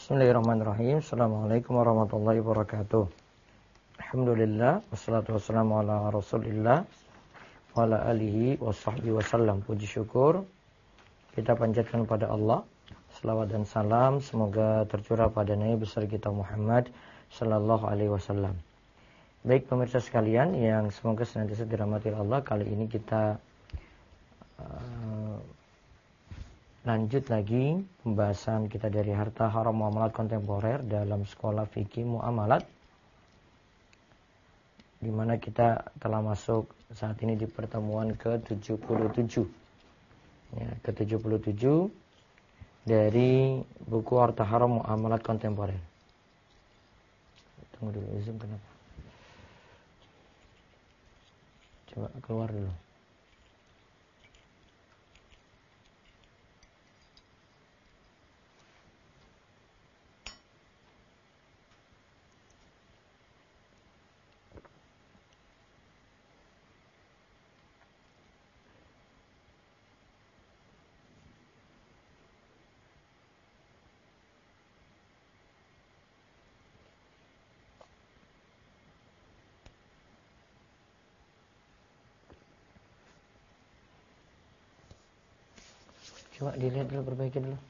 Bismillahirrahmanirrahim. Assalamualaikum warahmatullahi wabarakatuh. Alhamdulillah, wassalatu wassalamu ala rasulillah wa ala alihi wa sahbihi wasallam. Puji syukur kita panjatkan pada Allah. Selawat dan salam semoga tercurah pada Nabi besar kita Muhammad sallallahu alaihi wasallam. Baik pemirsa sekalian yang semoga senantiasa dirahmati Allah, kali ini kita lanjut lagi pembahasan kita dari harta haram muamalat kontemporer dalam sekolah fikih muamalat, di mana kita telah masuk saat ini di pertemuan ke-77 ya, ke-77 dari buku harta haram muamalat kontemporer. Tunggu dulu, Zoom kenapa? Coba keluar dulu. Coba dilihat dulu, perbaiki dulu.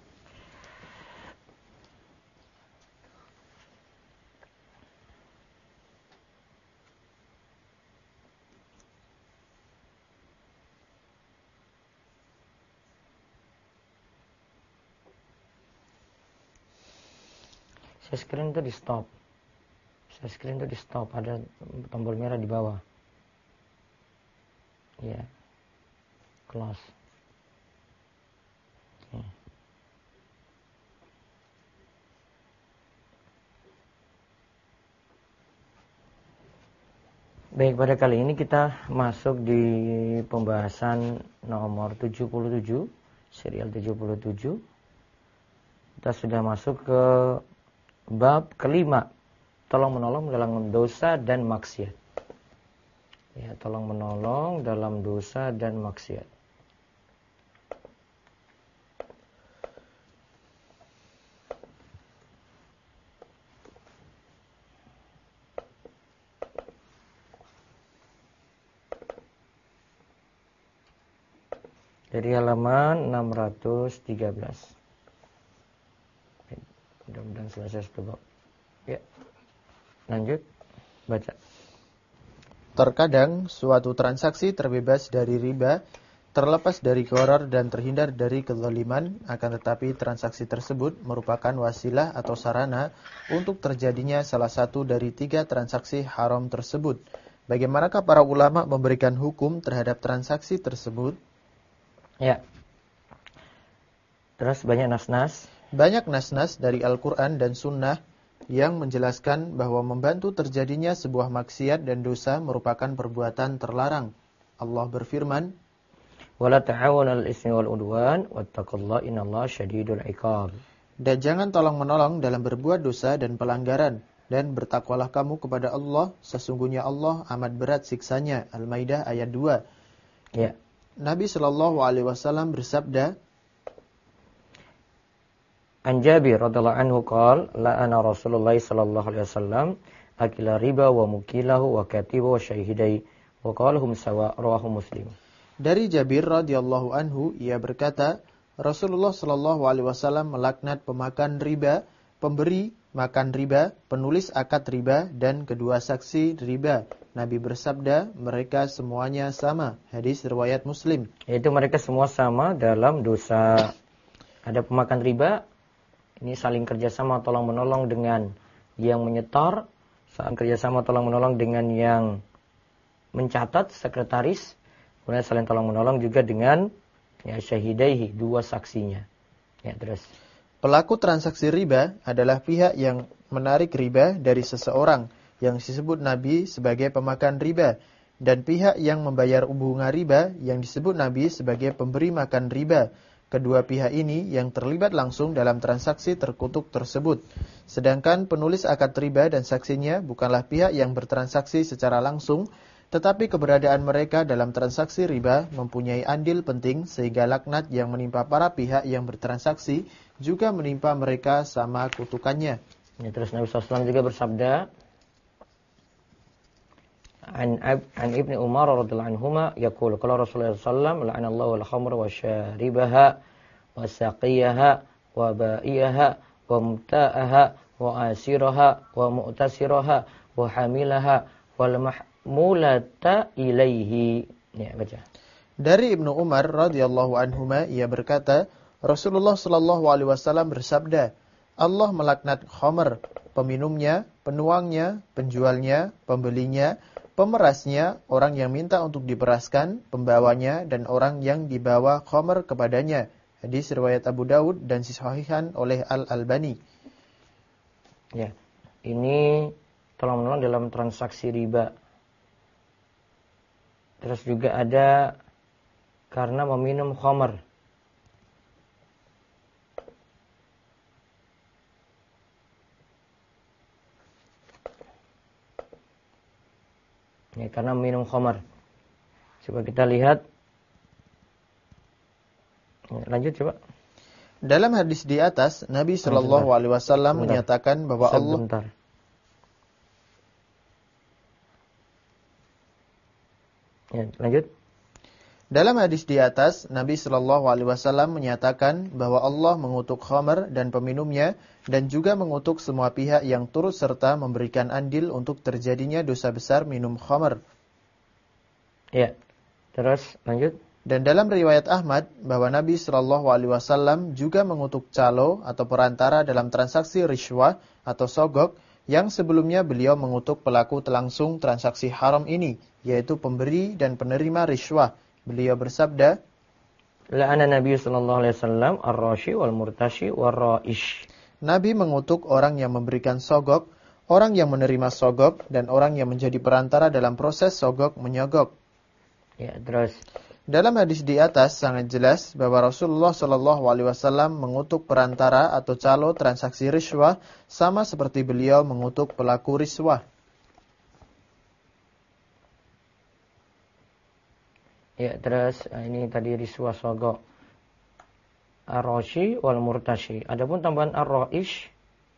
Share screen itu di stop. Share screen itu di stop. Ada tombol merah di bawah. Ya. Close. Baik, pada kali ini kita masuk di pembahasan nomor 77, serial 77. Kita sudah masuk ke bab kelima, tolong menolong dalam dosa dan maksiat. Ya, tolong menolong dalam dosa dan maksiat. Dari halaman 613. Mudah-mudahan selesai satu bab. Ya. Lanjut baca. Terkadang suatu transaksi terbebas dari riba, terlepas dari gharar dan terhindar dari kezaliman, akan tetapi transaksi tersebut merupakan wasilah atau sarana untuk terjadinya salah satu dari 3 transaksi haram tersebut. Bagaimanakah para ulama memberikan hukum terhadap transaksi tersebut? Ya. Terus banyak nas-nas. Banyak nas-nas dari Al-Quran dan Sunnah yang menjelaskan bahwa membantu terjadinya sebuah maksiat dan dosa merupakan perbuatan terlarang. Allah berfirman, "Wala ta'awanu 'alal itsmi wal 'udwan wattaqullaha innallaha syadidul 'iqab." Dan jangan tolong-menolong dalam berbuat dosa dan pelanggaran, dan bertakwalah kamu kepada Allah, sesungguhnya Allah amat berat siksanya. Al-Maidah ayat 2. Ya. Nabi sallallahu alaihi wasallam bersabda, An Jabir radhiyallahu anhu qala la'ana Rasulullah sallallahu alaihi wasallam akila riba wa mukilahu wa katiba wa syahidai wa qala hum sawa, rawahu Muslim. Dari Jabir radhiyallahu anhu, ia berkata, Rasulullah sallallahu alaihi wasallam melaknat pemakan riba, pemberi makan riba, penulis akad riba, dan kedua saksi riba. Nabi bersabda, mereka semuanya sama. Hadis riwayat Muslim. Yaitu mereka semua sama dalam dosa. Ada pemakan riba, ini saling kerjasama tolong-menolong dengan yang menyetor, saling kerjasama tolong-menolong dengan yang mencatat, sekretaris, kemudian saling tolong-menolong juga dengan ya, syahidaihi, 2 saksinya. Ya, terus. Pelaku transaksi riba adalah pihak yang menarik riba dari seseorang, yang disebut Nabi sebagai pemakan riba, dan pihak yang membayar bunga riba yang disebut Nabi sebagai pemberi makan riba. Kedua pihak ini yang terlibat langsung dalam transaksi terkutuk tersebut. Sedangkan penulis akad riba dan saksinya bukanlah pihak yang bertransaksi secara langsung, tetapi keberadaan mereka dalam transaksi riba mempunyai andil penting sehingga laknat yang menimpa para pihak yang bertransaksi juga menimpa mereka sama kutukannya. Ya, terus Nabi SAW juga bersabda, An Ibnu Umar radhiyallahu anhuma yaqul qala Rasulullah sallallahu la'anallahu al-khamra wa syaribaha wa saqiyaha wa ba'iyaha wa muta'aha wa asiraha wa mu'tasiraha wa hamilaha wal mahmulata ilaihi. Ya, baca. Dari Ibnu Umar radhiyallahu anhuma ia berkata, Rasulullah sallallahu alaihi wasallam bersabda, Allah melaknat khamr, peminumnya, penuangnya, penjualnya, pembelinya, pemerasnya, orang yang minta untuk diperaskan, pembawanya, dan orang yang dibawa khamr kepadanya. Hadis riwayat Abu Daud dan disahihkan oleh Al-Albani. Ya, ini tolong menolong dalam transaksi riba. Terus juga ada karena meminum khamr. Ya, karena minum khamar. Coba kita lihat. Ya, lanjut coba. Dalam hadis di atas, Nabi Shallallahu Alaihi Wasallam menyatakan bahwa Sebentar. Ya, lanjut. Dalam hadis di atas, Nabi Shallallahu Alaihi Wasallam menyatakan bahwa Allah mengutuk khamr dan peminumnya dan juga mengutuk semua pihak yang turut serta memberikan andil untuk terjadinya dosa besar minum khamr. Ya, terus lanjut. Dan dalam riwayat Ahmad bahwa Nabi Shallallahu Alaihi Wasallam juga mengutuk calo atau perantara dalam transaksi rishwah atau sogok yang sebelumnya beliau mengutuk pelaku langsung transaksi haram ini, yaitu pemberi dan penerima rishwah. Beliau bersabda, La'ana Nabi sallallahu alaihi wasallam ar-rashi wal murtashi war ra'ish. Nabi mengutuk orang yang memberikan sogok, orang yang menerima sogok, dan orang yang menjadi perantara dalam proses sogok menyogok. Ya, terus. Dalam hadis di atas sangat jelas bahwa Rasulullah Shallallahu Alaihi Wasallam mengutuk perantara atau calo transaksi rishwah sama seperti beliau mengutuk pelaku rishwah. Ya, terus ini tadi riswah sogok. Ar-rashi wal murtashi. Adapun tambahan ar-ra'ish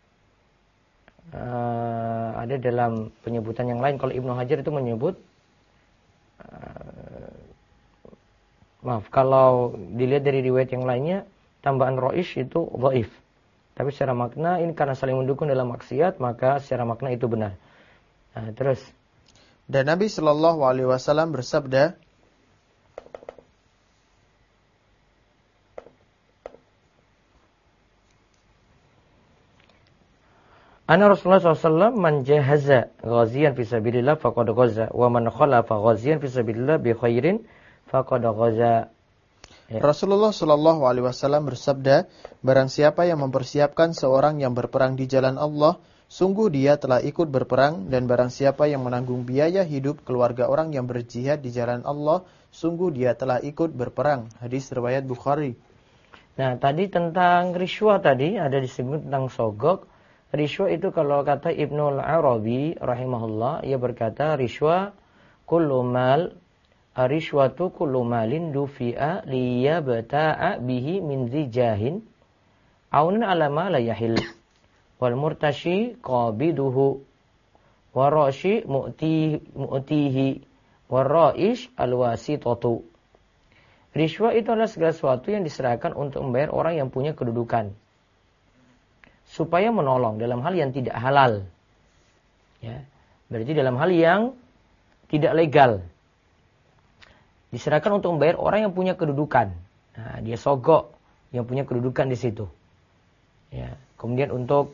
ada dalam penyebutan yang lain. Kalau Ibnu Hajar itu menyebut kalau dilihat dari riwayat yang lainnya tambahan ra'ish itu dhaif. Tapi secara makna ini karena saling mendukung dalam maksiat, maka secara makna itu benar. Terus. Dan Nabi Shallallahu Alaihi Wasallam bersabda, Anna Rasulullah SAW man jahaza ghaziyan fi sabilillah faqad ghaza wa man khalafa ghaziyan fi sabilillah bi khairin faqad ghaza. Ya. Rasulullah Shallallahu Alaihi Wasallam bersabda, barang siapa yang mempersiapkan seorang yang berperang di jalan Allah, sungguh dia telah ikut berperang, dan barang siapa yang menanggung biaya hidup keluarga orang yang berjihad di jalan Allah, sungguh dia telah ikut berperang. Hadis riwayat Bukhari. Nah, tadi tentang rishwah tadi ada disebut tentang sogok. Rishwah itu kalau kata Ibnul Arabi rahimahullah, ia berkata rishwah kullu mal arishwatu kullu malin dufi'a liyabta'a bihi min zijahin aunan ala ma la yahil wal murtashi qabiduhu warashi mu'tihi waraish alwasitatu. Rishwah itu adalah segala sesuatu yang diserahkan untuk membayar orang yang punya kedudukan supaya menolong dalam hal yang tidak halal. Ya, berarti dalam hal yang tidak legal. Diserahkan untuk membayar orang yang punya kedudukan. Nah, dia sogok yang punya kedudukan di situ. Ya, kemudian untuk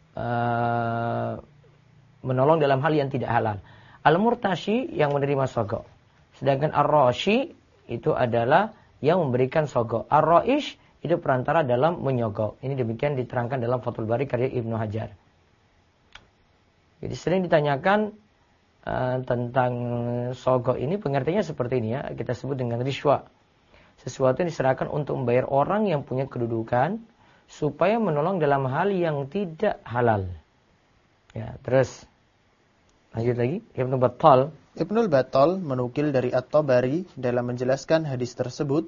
menolong dalam hal yang tidak halal. Al-murtashi yang menerima sogok. Sedangkan ar-rashi itu adalah yang memberikan sogok. Ar-raish itu perantara dalam menyogok. Ini demikian diterangkan dalam Fathul Bari karya Ibnu Hajar. Jadi sering ditanyakan tentang sogok ini, pengertiannya seperti ini ya. Kita sebut dengan rishwah. Sesuatu yang diserahkan untuk membayar orang yang punya kedudukan supaya menolong dalam hal yang tidak halal. Ya, terus lanjut lagi. Ibnu Battal menukil dari At-Tabari dalam menjelaskan hadis tersebut,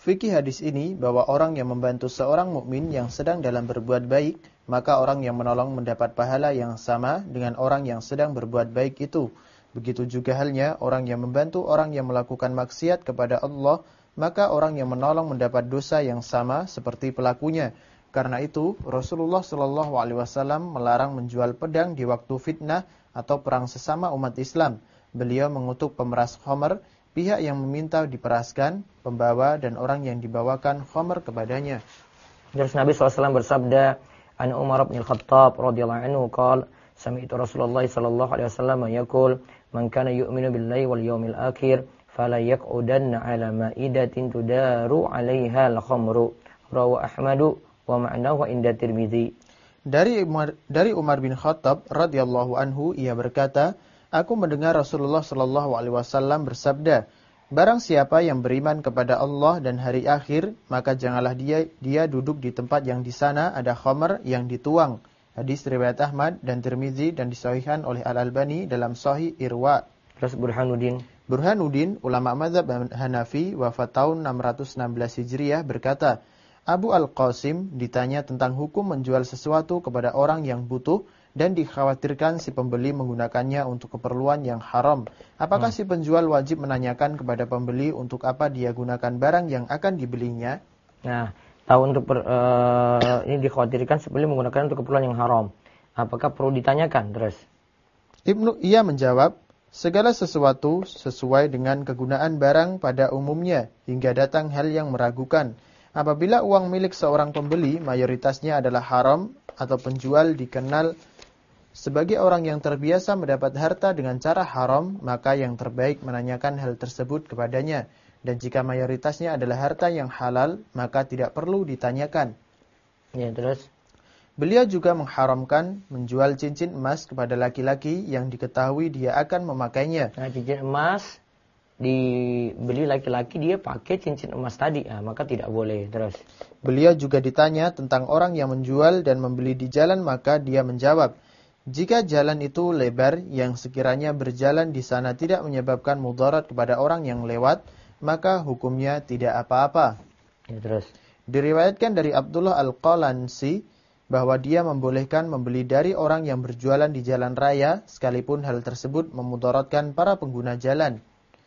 Fikih hadis ini bahwa orang yang membantu seorang mukmin yang sedang dalam berbuat baik, maka orang yang menolong mendapat pahala yang sama dengan orang yang sedang berbuat baik itu. Begitu juga halnya orang yang membantu orang yang melakukan maksiat kepada Allah, maka orang yang menolong mendapat dosa yang sama seperti pelakunya. Karena itu, Rasulullah Shallallahu Alaihi Wasallam melarang menjual pedang di waktu fitnah atau perang sesama umat Islam. Beliau mengutuk pemeras khamr, pihak yang meminta diperaskan, pembawa dan orang yang dibawakan khamr kepadanya. Terus Nabi SAW bersabda, An Umar bin Khattab radhiyallahu anhu qala, sami'tu Rasulullah sallallahu alaihi wasallam yaqul, man kana yu'minu billahi wal yawmil akhir fala yaq'udanna 'ala ma'idatin tudaru 'alaiha al-khamru. Rawahu Ahmad wa ma'nahu inda Tirmizi. Dari Umar bin Khattab radhiyallahu anhu, ia berkata, aku mendengar Rasulullah Shallallahu Alaihi Wasallam bersabda, barang siapa yang beriman kepada Allah dan hari akhir, maka janganlah dia duduk di tempat yang di sana ada khamr yang dituang. Hadis riwayat Ahmad dan Tirmizi dan disahihkan oleh Al-Albani dalam Sahih Irwa. Terus Burhanuddin, ulama mazhab Hanafi, wafat tahun 616 Hijriah, berkata, Abu Al-Qasim ditanya tentang hukum menjual sesuatu kepada orang yang butuh dan dikhawatirkan si pembeli menggunakannya untuk keperluan yang haram. Apakah si penjual wajib menanyakan kepada pembeli untuk apa dia gunakan barang yang akan dibelinya? Nah, ini dikhawatirkan si pembeli menggunakan untuk keperluan yang haram. Apakah perlu ditanyakan terus? Ia menjawab, segala sesuatu sesuai dengan kegunaan barang pada umumnya hingga datang hal yang meragukan. Apabila uang milik seorang pembeli mayoritasnya adalah haram atau penjual dikenal sebagai orang yang terbiasa mendapat harta dengan cara haram, maka yang terbaik menanyakan hal tersebut kepadanya. Dan jika mayoritasnya adalah harta yang halal, maka tidak perlu ditanyakan. Ya, terus? Beliau juga mengharamkan menjual cincin emas kepada laki-laki yang diketahui dia akan memakainya. Nah, cincin emas dibeli laki-laki, dia pakai cincin emas tadi, maka tidak boleh. Terus? Beliau juga ditanya tentang orang yang menjual dan membeli di jalan, maka dia menjawab, jika jalan itu lebar yang sekiranya berjalan di sana tidak menyebabkan mudarat kepada orang yang lewat, maka hukumnya tidak apa-apa. Ya, terus. Diriwayatkan dari Abdullah Al-Qalansi bahwa dia membolehkan membeli dari orang yang berjualan di jalan raya sekalipun hal tersebut memudaratkan para pengguna jalan.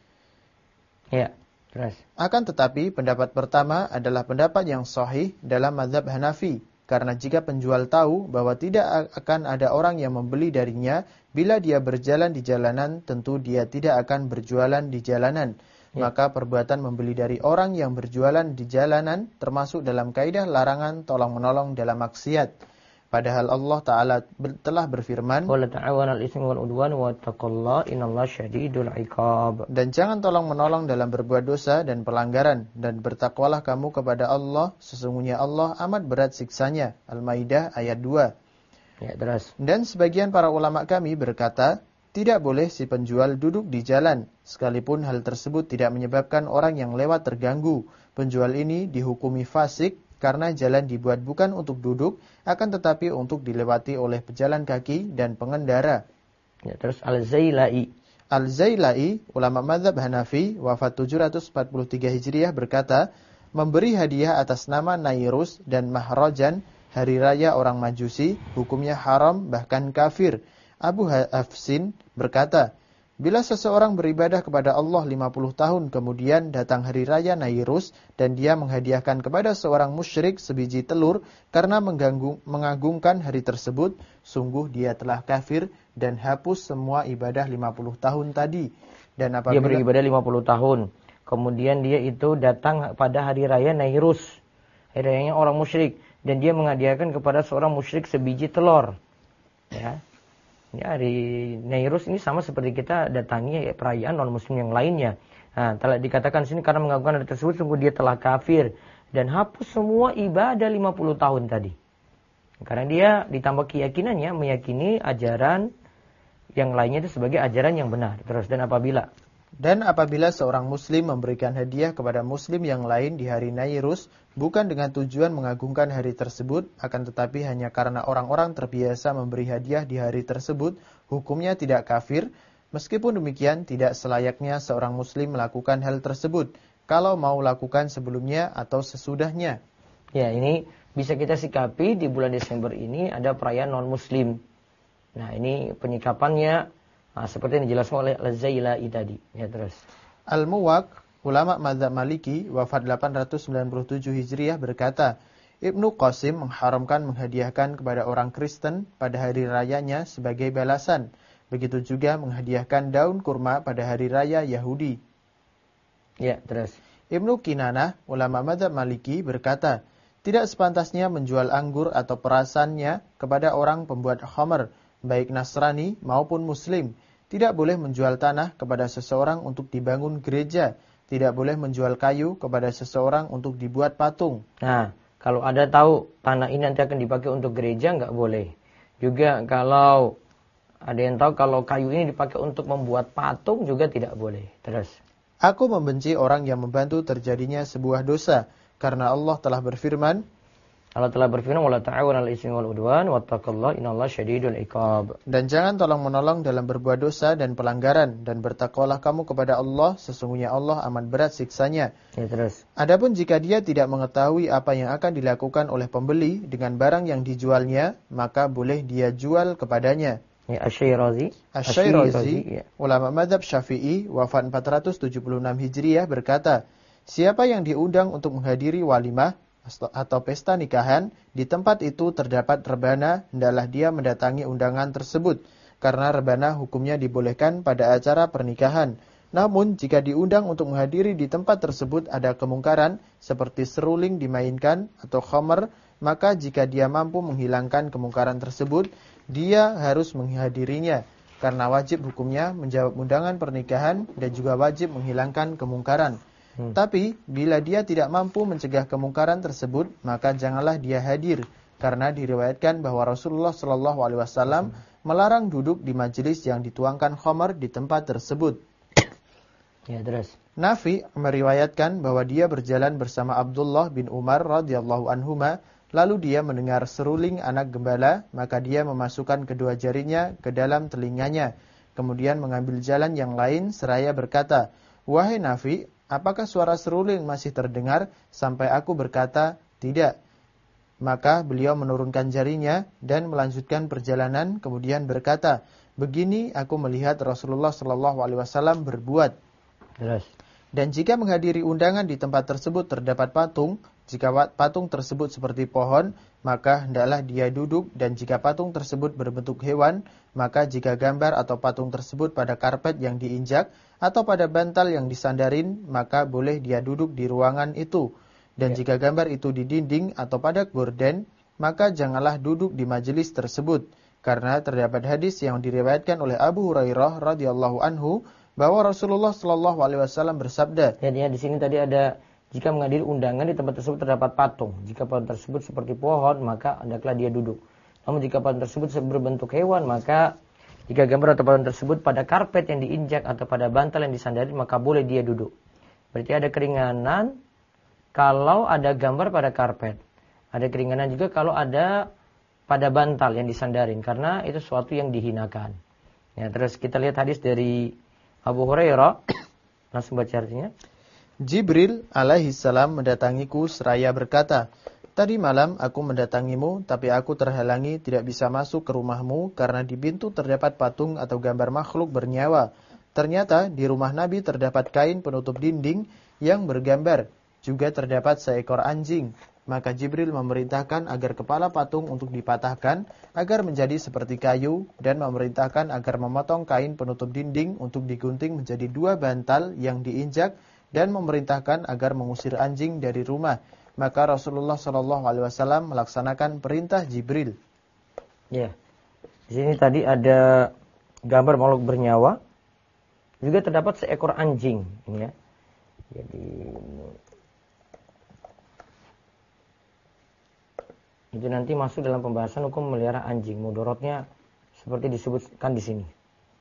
Ya, terus. Akan tetapi pendapat pertama adalah pendapat yang sahih dalam mazhab Hanafi. Karena jika penjual tahu bahwa tidak akan ada orang yang membeli darinya, bila dia berjalan di jalanan, tentu dia tidak akan berjualan di jalanan. Ya. Maka perbuatan membeli dari orang yang berjualan di jalanan termasuk dalam kaidah larangan tolong-menolong dalam maksiat. Padahal Allah Ta'ala telah berfirman, Wala ta'awanal ismi wal udwan wattaqullaha innallaha syadidul iqab. Dan jangan tolong-menolong dalam berbuat dosa dan pelanggaran, dan bertakwalah kamu kepada Allah, sesungguhnya Allah amat berat siksanya. Al-Maidah ayat 2. Ya, terus. Dan sebagian para ulama kami berkata, tidak boleh si penjual duduk di jalan, sekalipun hal tersebut tidak menyebabkan orang yang lewat terganggu. Penjual ini dihukumi fasik, karena jalan dibuat bukan untuk duduk, akan tetapi untuk dilewati oleh pejalan kaki dan pengendara. Ya, terus Al-Zailai. Al-Zailai, ulama mazhab Hanafi, wafat 743 Hijriah, berkata, memberi hadiah atas nama Nairus dan Mahrajan, hari raya orang Majusi, hukumnya haram bahkan kafir. Abu Hafsin berkata, bila seseorang beribadah kepada Allah 50 tahun kemudian datang hari raya Nairus dan dia menghadiahkan kepada seorang musyrik sebiji telur karena mengagungkan hari tersebut, sungguh dia telah kafir dan hapus semua ibadah 50 tahun tadi. Dan apabila dia beribadah 50 tahun, kemudian dia itu datang pada hari raya Nairus, hari rayanya orang musyrik, dan dia menghadiahkan kepada seorang musyrik sebiji telur. Ya. Ya, hari Nairus ini sama seperti kita datangi perayaan non-muslim yang lainnya. Nah, telah dikatakan sini karena mengagungkan hari tersebut, sungguh dia telah kafir dan hapus semua ibadah 50 tahun tadi. Karena dia ditambah keyakinannya, meyakini ajaran yang lainnya itu sebagai ajaran yang benar. Terus, dan apabila seorang muslim memberikan hadiah kepada muslim yang lain di hari Nairus, bukan dengan tujuan mengagungkan hari tersebut, akan tetapi hanya karena orang-orang terbiasa memberi hadiah di hari tersebut, hukumnya tidak kafir. Meskipun demikian, tidak selayaknya seorang muslim melakukan hal tersebut. kalau mau lakukan sebelumnya atau sesudahnya. Ya, ini bisa kita sikapi di bulan Desember ini ada perayaan non-muslim. Nah, ini penyikapannya seperti yang dijelaskan oleh Al-Zailai tadi. Ya, terus. Al-Muwaq, ulama mazhab Maliki, wafat 897 Hijriah berkata, Ibnu Qasim mengharamkan menghadiahkan kepada orang Kristen pada hari rayanya sebagai balasan. Begitu juga menghadiahkan daun kurma pada hari raya Yahudi. Ya, terus. Ibnu Kinanah, ulama mazhab Maliki berkata, tidak sepantasnya menjual anggur atau perasannya kepada orang pembuat khamr, baik Nasrani maupun Muslim. Tidak boleh menjual tanah kepada seseorang untuk dibangun gereja. Tidak boleh menjual kayu kepada seseorang untuk dibuat patung. Nah, kalau ada tahu tanah ini nanti akan dipakai untuk gereja, nggak boleh. Juga kalau ada yang tahu kalau kayu ini dipakai untuk membuat patung juga tidak boleh. Terus. Aku membenci orang yang membantu terjadinya sebuah dosa. Karena Allah telah berfirman, Allah telah berfirman, "Wala ta'awanu 'alal itsmi wal 'udwan wattaqullaha innallaha syadidul 'iqab." dan jangan tolong-menolong dalam berbuat dosa dan pelanggaran, dan bertakwalah kamu kepada Allah, sesungguhnya Allah amat berat siksanya. Ya, terus. Adapun jika dia tidak mengetahui apa yang akan dilakukan oleh pembeli dengan barang yang dijualnya, maka boleh dia jual kepadanya. Ya, Asy-Syirazi. Asy-Syirazi, ya. ulama mazhab Syafi'i, wafat 476 Hijriah berkata, siapa yang diundang untuk menghadiri walimah atau pesta nikahan, di tempat itu terdapat rebana, hendaklah dia mendatangi undangan tersebut, karena rebana hukumnya dibolehkan pada acara pernikahan. Namun, jika diundang untuk menghadiri di tempat tersebut ada kemungkaran, seperti seruling dimainkan atau khamr, maka jika dia mampu menghilangkan kemungkaran tersebut, dia harus menghadirinya, karena wajib hukumnya menjawab undangan pernikahan dan juga wajib menghilangkan kemungkaran. Tapi, bila dia tidak mampu mencegah kemungkaran tersebut, maka janganlah dia hadir. Karena diriwayatkan bahwa Rasulullah SAW melarang duduk di majelis yang dituangkan khamr di tempat tersebut. Ya, terus. Nafi meriwayatkan bahwa dia berjalan bersama Abdullah bin Umar radhiyallahu anhuma, lalu dia mendengar seruling anak gembala, maka dia memasukkan kedua jarinya ke dalam telinganya, kemudian mengambil jalan yang lain seraya berkata, "Wahai Nafi, apakah suara seruling masih terdengar?" Sampai aku berkata, "Tidak." Maka beliau menurunkan jarinya dan melanjutkan perjalanan, kemudian berkata, "Begini aku melihat Rasulullah SAW berbuat." Terus. Dan jika menghadiri undangan di tempat tersebut terdapat patung, jika patung tersebut seperti pohon, maka hendaklah dia duduk, dan jika patung tersebut berbentuk hewan, maka jika gambar atau patung tersebut pada karpet yang diinjak atau pada bantal yang disandarin, maka boleh dia duduk di ruangan itu. Dan jika gambar itu di dinding atau pada gorden, maka janganlah duduk di majelis tersebut. Karena terdapat hadis yang diriwayatkan oleh Abu Hurairah radhiyallahu anhu bahwa Rasulullah SAW bersabda. Ya, di sini tadi ada, jika menghadiri undangan di tempat tersebut terdapat patung. Jika patung tersebut seperti pohon, maka hendaklah dia duduk. Namun jika patung tersebut berbentuk hewan, maka jika gambar atau patung tersebut pada karpet yang diinjak atau pada bantal yang disandari, maka boleh dia duduk. Berarti ada keringanan kalau ada gambar pada karpet. Ada keringanan juga kalau ada pada bantal yang disandarin, karena itu sesuatu yang dihinakan. Ya, terus kita lihat hadis dari Abu Hurairah, langsung baca artinya. Jibril alaihissalam mendatangiku seraya berkata, "Tadi malam aku mendatangimu, tapi aku terhalangi tidak bisa masuk ke rumahmu karena di pintu terdapat patung atau gambar makhluk bernyawa. Ternyata di rumah Nabi terdapat kain penutup dinding yang bergambar. Juga terdapat seekor anjing. Maka Jibril memerintahkan agar kepala patung untuk dipatahkan agar menjadi seperti kayu, dan memerintahkan agar memotong kain penutup dinding untuk digunting menjadi 2 bantal yang diinjak, dan memerintahkan agar mengusir anjing dari rumah. Maka Rasulullah SAW melaksanakan perintah Jibril." Ya, di sini tadi ada gambar makhluk bernyawa, juga terdapat seekor anjing, ini ya. Jadi itu nanti masuk dalam pembahasan hukum memelihara anjing. Mudorotnya seperti disebutkan di sini.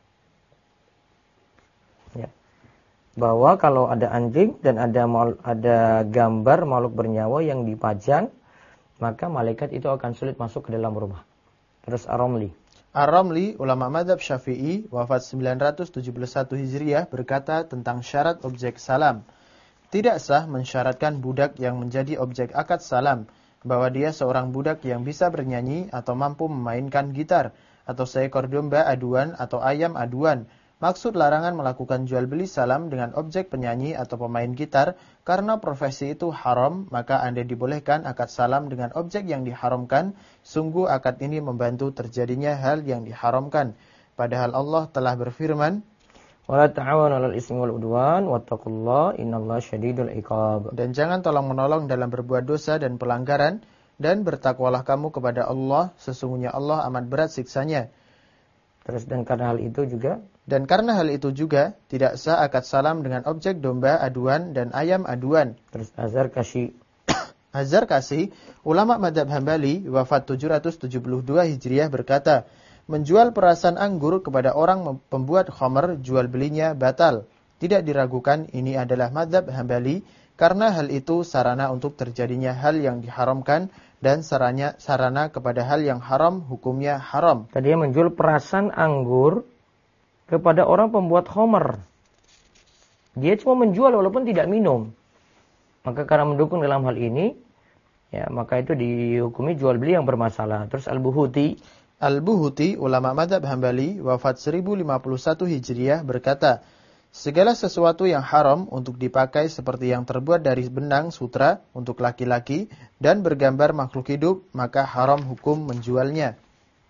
Ya. Bahwa kalau ada anjing dan ada gambar makhluk bernyawa yang dipajang, maka malaikat itu akan sulit masuk ke dalam rumah. Terus Ar-Ramli. Ar-Ramli, ulama mazhab Syafi'i, wafat 971 Hijriah, berkata tentang syarat objek salam. Tidak sah mensyaratkan budak yang menjadi objek akad salam bahwa dia seorang budak yang bisa bernyanyi atau mampu memainkan gitar, atau seekor domba aduan atau ayam aduan. Maksud larangan melakukan jual beli salam dengan objek penyanyi atau pemain gitar karena profesi itu haram, maka Anda dibolehkan akad salam dengan objek yang diharamkan. Sungguh akad ini membantu terjadinya hal yang diharamkan. Padahal Allah telah berfirman, Wala ta'awanu 'alal ismi wal 'udwan wattaqullaha innallaha syadidul 'iqab. dan jangan tolong-menolong dalam berbuat dosa dan pelanggaran, dan bertakwalah kamu kepada Allah, sesungguhnya Allah amat berat siksanya. Terus dan karena hal itu juga tidak sah akad salam dengan objek domba aduan dan ayam aduan. terus Az-Zarkashi Az-Zarkashi, ulama mazhab Hambali, wafat 772 Hijriah berkata, menjual perasan anggur kepada orang pembuat khamr, jual belinya batal. Tidak diragukan ini adalah mazhab Hambali karena hal itu sarana untuk terjadinya hal yang diharamkan, dan sarana kepada hal yang haram hukumnya haram. Tadi dia menjual perasan anggur kepada orang pembuat khamr. Dia cuma menjual walaupun tidak minum. Maka karena mendukung dalam hal ini, ya maka itu dihukumi jual beli yang bermasalah. Terus Al-Buhuti, ulama mazhab Hambali, wafat 1051 Hijriah berkata, segala sesuatu yang haram untuk dipakai seperti yang terbuat dari benang sutra untuk laki-laki dan bergambar makhluk hidup, maka haram hukum menjualnya.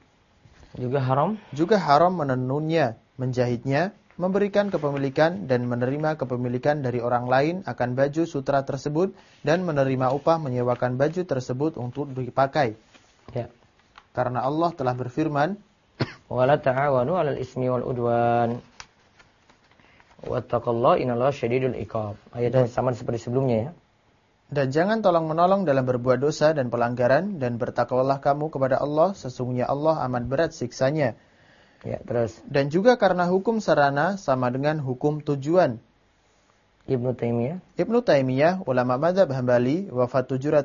Juga haram menenunnya, menjahitnya, memberikan kepemilikan dan menerima kepemilikan dari orang lain akan baju sutra tersebut, dan menerima upah menyewakan baju tersebut untuk dipakai. Ya. Karena Allah telah berfirman, Wala ta'awanu 'alal ismi wal 'udwan wattaqullaha innallaha syadidul 'iqab. Ayat yang sama seperti sebelumnya ya. dan jangan tolong-menolong dalam berbuat dosa dan pelanggaran, dan bertakwalah kamu kepada Allah, sesungguhnya Allah amat berat siksanya. Ya, terus Dan juga karena hukum sarana sama dengan hukum tujuan. Ibnu Taimiyah, ulama mazhab Hambali, wafat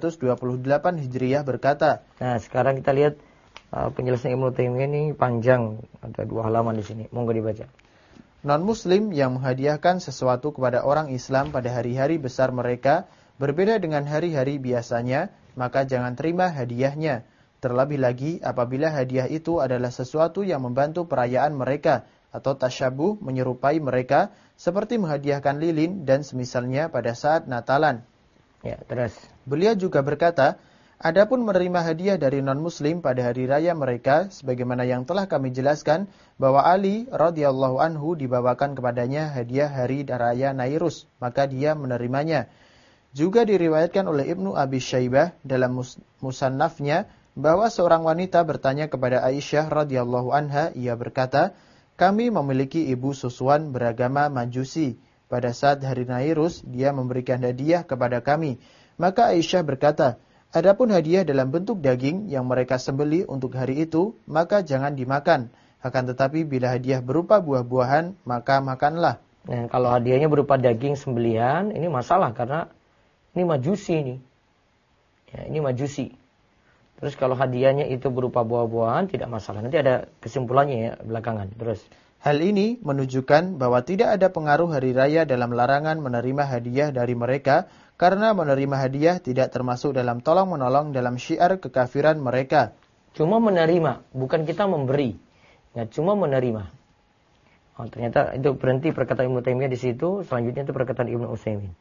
728 Hijriah berkata, nah, sekarang kita lihat penjelasan Ibnu Taimiyah ini panjang, ada 2 halaman di sini. Monggo dibaca. non-muslim yang menghadiahkan sesuatu kepada orang Islam pada hari-hari besar mereka berbeda dengan hari-hari biasanya, maka jangan terima hadiahnya. Terlebih lagi apabila hadiah itu adalah sesuatu yang membantu perayaan mereka atau tasyabuh menyerupai mereka, seperti menghadiahkan lilin dan semisalnya pada saat Natalan. Ya, terus Beliau juga berkata, adapun menerima hadiah dari non-muslim pada hari raya mereka, sebagaimana yang telah kami jelaskan, bahwa Ali radhiyallahu anhu dibawakan kepadanya hadiah hari raya Nairus, maka dia menerimanya. Juga diriwayatkan oleh Ibnu Abi Syaibah dalam musannafnya, bahwa seorang wanita bertanya kepada Aisyah radhiyallahu anha, ia berkata, kami memiliki ibu susuan beragama Majusi. Pada saat hari Nairus, dia memberikan hadiah kepada kami. Maka Aisyah berkata, adapun hadiah dalam bentuk daging yang mereka sembeli untuk hari itu, maka jangan dimakan. Akan tetapi bila hadiah berupa buah-buahan, maka makanlah. Nah, kalau hadiahnya berupa daging sembelihan, ini masalah karena ini Majusi ini. Ya, ini Majusi. Terus kalau hadiahnya itu berupa buah-buahan, tidak masalah. Nanti ada kesimpulannya ya belakangan. Terus hal ini menunjukkan bahwa tidak ada pengaruh hari raya dalam larangan menerima hadiah dari mereka, karena menerima hadiah tidak termasuk dalam tolong-menolong dalam syiar kekafiran mereka. Cuma menerima, bukan kita memberi. Ya, cuma menerima. Oh, ternyata itu berhenti perkataan Ibnu Taimiyah di situ. Selanjutnya itu perkataan Ibnu Utsaimin.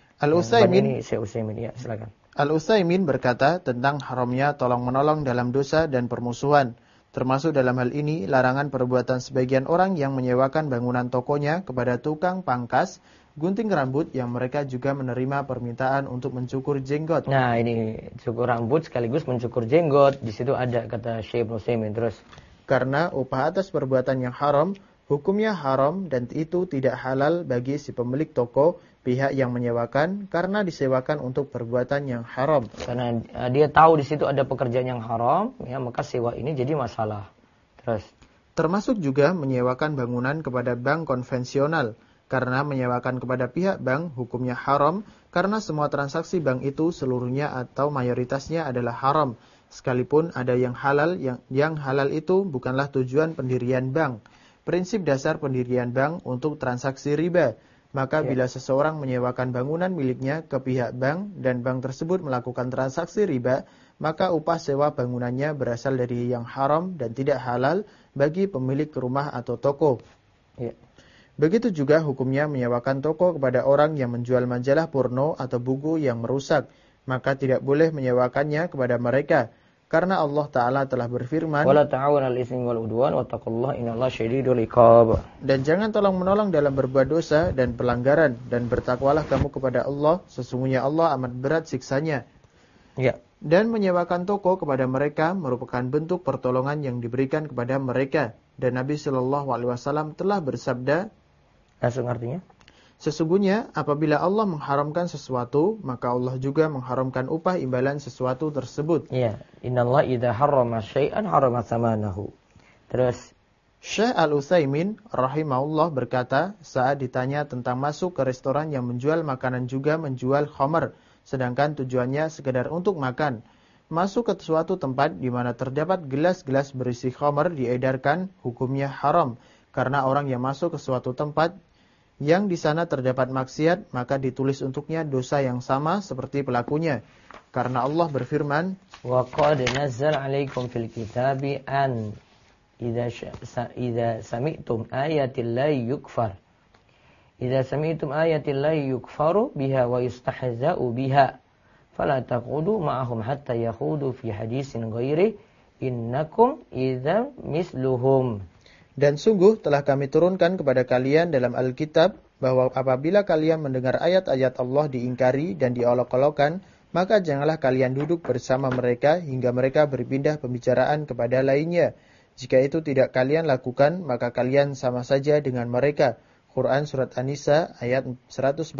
Ya, silakan. Al-Utsaimin berkata tentang haramnya tolong-menolong dalam dosa dan permusuhan. Termasuk dalam hal ini larangan perbuatan sebagian orang yang menyewakan bangunan tokonya kepada tukang pangkas, gunting rambut yang mereka juga menerima permintaan untuk mencukur jenggot. Nah, ini cukur rambut sekaligus mencukur jenggot. Di situ ada kata Syekh Ibnu Utsaimin. Terus karena upah atas perbuatan yang haram, hukumnya haram dan itu tidak halal bagi si pemilik toko, pihak yang menyewakan, karena disewakan untuk perbuatan yang haram. Karena dia tahu di situ ada pekerjaan yang haram, ya maka sewa ini jadi masalah. Terus termasuk juga menyewakan bangunan kepada bank konvensional, karena menyewakan kepada pihak bank hukumnya haram, karena semua transaksi bank itu seluruhnya atau mayoritasnya adalah haram, sekalipun ada yang halal, yang halal itu bukanlah tujuan pendirian bank. Prinsip dasar pendirian bank untuk transaksi riba. Maka bila seseorang menyewakan bangunan miliknya ke pihak bank dan bank tersebut melakukan transaksi riba, maka upah sewa bangunannya berasal dari yang haram dan tidak halal bagi pemilik rumah atau toko. Ya. Begitu juga hukumnya menyewakan toko kepada orang yang menjual majalah porno atau buku yang merusak, maka tidak boleh menyewakannya kepada mereka. Karena Allah Ta'ala telah berfirman, Wala ta'awunal ismi wal udwan wattaqullaha innallaha syadidul iqab. dan jangan tolong-menolong dalam berbuat dosa dan pelanggaran, dan bertakwalah kamu kepada Allah, sesungguhnya Allah amat berat siksanya. Ya. Dan menyewakan toko kepada mereka merupakan bentuk pertolongan yang diberikan kepada mereka. Dan Nabi Shallallahu Alaihi Wasallam telah bersabda, Langsung artinya? sesungguhnya apabila Allah mengharamkan sesuatu, maka Allah juga mengharamkan upah imbalan sesuatu tersebut. Iya. Innallaha idza harrama syai'an harrama tsamanahu. Terus Syekh Al-Utsaimin rahimahullah berkata, saat ditanya tentang masuk ke restoran yang menjual makanan juga menjual khamar, sedangkan tujuannya sekedar untuk makan. Masuk ke suatu tempat di mana terdapat gelas-gelas berisi khamar diedarkan, hukumnya haram. Karena orang yang masuk ke suatu tempat yang di sana terdapat maksiat, maka ditulis untuknya dosa yang sama seperti pelakunya. Karena Allah berfirman, wa qad nazzala 'alaikum fil kitabi an idza sami'tum ayatil la yukfar. Idza sami'tum ayatil la yukfaru biha wa yustahza'u biha fala taqudu ma'ahum hatta yakhudu fi hadisin ghairi innakum idza misluhum. dan sungguh telah kami turunkan kepada kalian dalam Alkitab bahwa apabila kalian mendengar ayat-ayat Allah diingkari dan diolok-olokkan, maka janganlah kalian duduk bersama mereka hingga mereka berpindah pembicaraan kepada lainnya. Jika itu tidak kalian lakukan, maka kalian sama saja dengan mereka. Quran Surat An-Nisa ayat 140.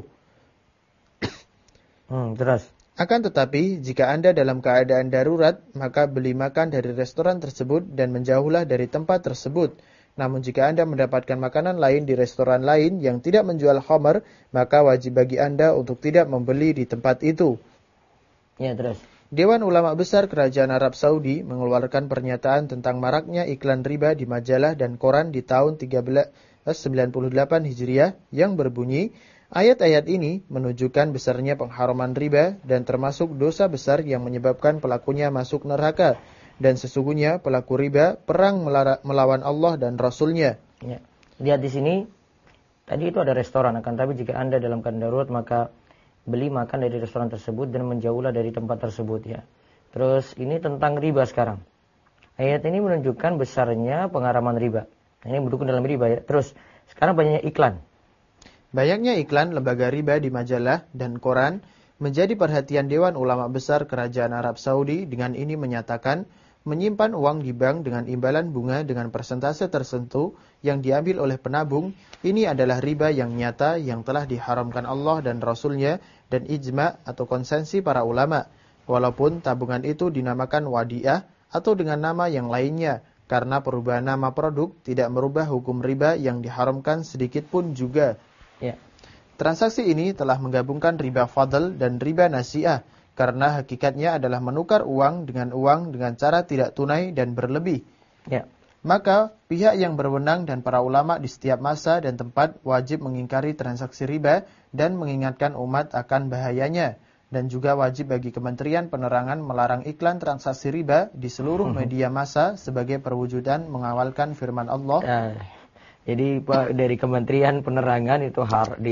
Terus. Akan tetapi, jika Anda dalam keadaan darurat, maka beli makan dari restoran tersebut dan menjauhlah dari tempat tersebut. Namun jika Anda mendapatkan makanan lain di restoran lain yang tidak menjual khamar, maka wajib bagi Anda untuk tidak membeli di tempat itu. Ya, terus. Dewan Ulama Besar Kerajaan Arab Saudi mengeluarkan pernyataan tentang maraknya iklan riba di majalah dan koran di tahun 1398 Hijriah yang berbunyi, ayat-ayat ini menunjukkan besarnya pengharaman riba dan termasuk dosa besar yang menyebabkan pelakunya masuk neraka. Dan sesungguhnya pelaku riba perang melawan Allah dan Rasul-Nya. Ya. Lihat di sini, tadi itu ada restoran, akan tapi jika Anda dalam keadaan darurat maka beli makan dari restoran tersebut dan menjauhlah dari tempat tersebut ya. Terus ini tentang riba sekarang. Ayat ini menunjukkan besarnya pengharaman riba. Ini mendukung dalam riba ya. Terus sekarang banyaknya iklan. Banyaknya iklan lembaga riba di majalah dan koran menjadi perhatian Dewan Ulama Besar Kerajaan Arab Saudi. Dengan ini menyatakan menyimpan uang di bank dengan imbalan bunga dengan persentase tertentu yang diambil oleh penabung, ini adalah riba yang nyata yang telah diharamkan Allah dan Rasul-Nya dan ijma' atau konsensi para ulama. Walaupun tabungan itu dinamakan wadi'ah atau dengan nama yang lainnya, karena perubahan nama produk tidak merubah hukum riba yang diharamkan sedikit pun juga. Ya. Transaksi ini telah menggabungkan riba fadl dan riba nasi'ah, karena hakikatnya adalah menukar uang dengan cara tidak tunai dan berlebih. Ya. Maka pihak yang berwenang dan para ulama di setiap masa dan tempat wajib mengingkari transaksi riba dan mengingatkan umat akan bahayanya. Dan juga wajib bagi Kementerian Penerangan melarang iklan transaksi riba di seluruh media massa sebagai perwujudan mengawalkan firman Allah. Jadi Pak, dari Kementerian Penerangan itu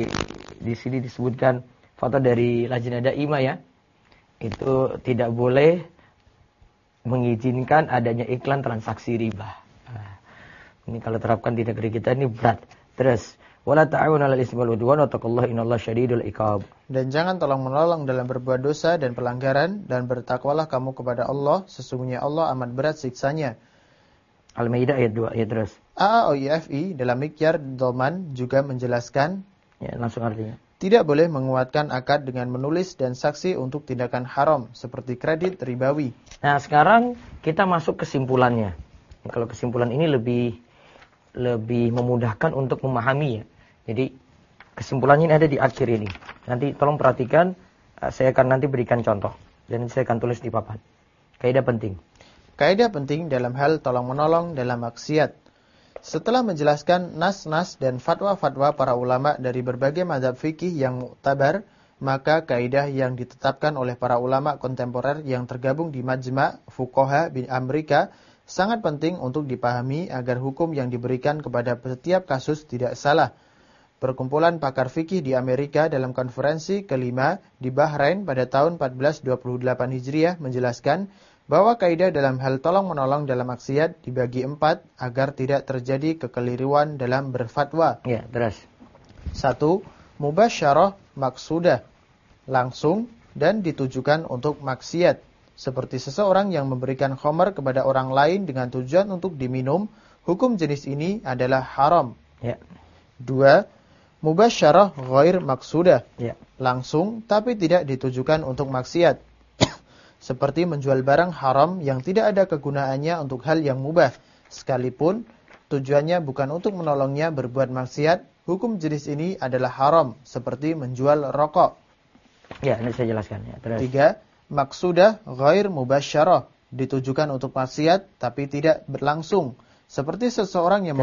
di sini disebutkan foto dari Lajnah Daimah ya. Itu tidak boleh mengizinkan adanya iklan transaksi riba. Ini kalau terapkan di negeri kita ini berat. Terus, wala ta'awunu 'alal ismi wal 'udwan wattaqullaha innallaha syadidul iqab. Dan jangan tolong-menolong dalam berbuat dosa dan pelanggaran, dan bertakwalah kamu kepada Allah, sesungguhnya Allah amat berat siksanya. Al-Maidah ayat 2 ya terus. AAOIFI dalam Mikyar Doman juga menjelaskan, Ya, langsung artinya. tidak boleh menguatkan akad dengan menulis dan saksi untuk tindakan haram seperti kredit ribawi. Nah, sekarang kita masuk kesimpulannya. Kalau kesimpulan ini lebih memudahkan untuk memahami ya. Jadi kesimpulannya ini ada di akhir ini. Nanti tolong perhatikan, saya akan nanti berikan contoh dan saya akan tulis di papan. Kaidah penting. Kaidah penting dalam hal tolong-menolong dalam maksiat. Setelah menjelaskan nas-nas dan fatwa-fatwa para ulama dari berbagai mazhab fikih yang muktabar, maka kaidah yang ditetapkan oleh para ulama kontemporer yang tergabung di Majma' Fuqaha bin Amerika sangat penting untuk dipahami agar hukum yang diberikan kepada setiap kasus tidak salah. Perkumpulan pakar fikih di Amerika dalam konferensi kelima di Bahrain pada tahun 1428 Hijriah menjelaskan bahwa kaidah dalam hal tolong-menolong dalam maksiat dibagi 4 agar tidak terjadi kekeliruan dalam berfatwa. Ya, terus. 1. Mubasyarah maksudah, langsung dan ditujukan untuk maksiat. Seperti seseorang yang memberikan khamar kepada orang lain dengan tujuan untuk diminum, hukum jenis ini adalah haram. Ya. 2. Mubasyarah ghair maksudah, Ya. langsung tapi tidak ditujukan untuk maksiat. Seperti menjual barang haram yang tidak ada kegunaannya untuk hal yang mubah, sekalipun tujuannya bukan untuk menolongnya berbuat maksiat, hukum jenis ini adalah haram, seperti menjual rokok. Ya, ini saya jelaskan ya. Terus. 3. Maksudah ghair mubasyarah, ditujukan untuk maksiat tapi tidak berlangsung, seperti seseorang yang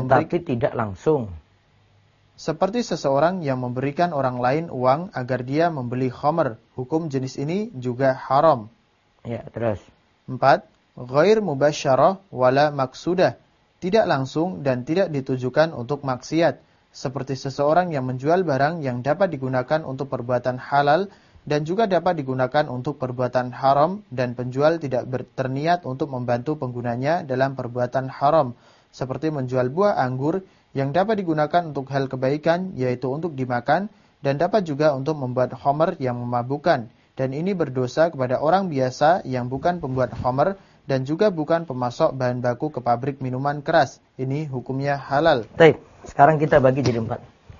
memberikan orang lain uang agar dia membeli khamr, hukum jenis ini juga haram. Ya, terus. 4. Ghair mubasyarah wala maksudah, tidak langsung dan tidak ditujukan untuk maksiat, seperti seseorang yang menjual barang yang dapat digunakan untuk perbuatan halal dan juga dapat digunakan untuk perbuatan haram, dan penjual tidak berniat untuk membantu penggunanya dalam perbuatan haram, seperti menjual buah anggur yang dapat digunakan untuk hal kebaikan, yaitu untuk dimakan, dan dapat juga untuk membuat khamr yang memabukkan. Dan ini berdosa kepada orang biasa yang bukan pembuat khamr dan juga bukan pemasok bahan baku ke pabrik minuman keras. Ini hukumnya halal. Baik, sekarang kita bagi jadi 4.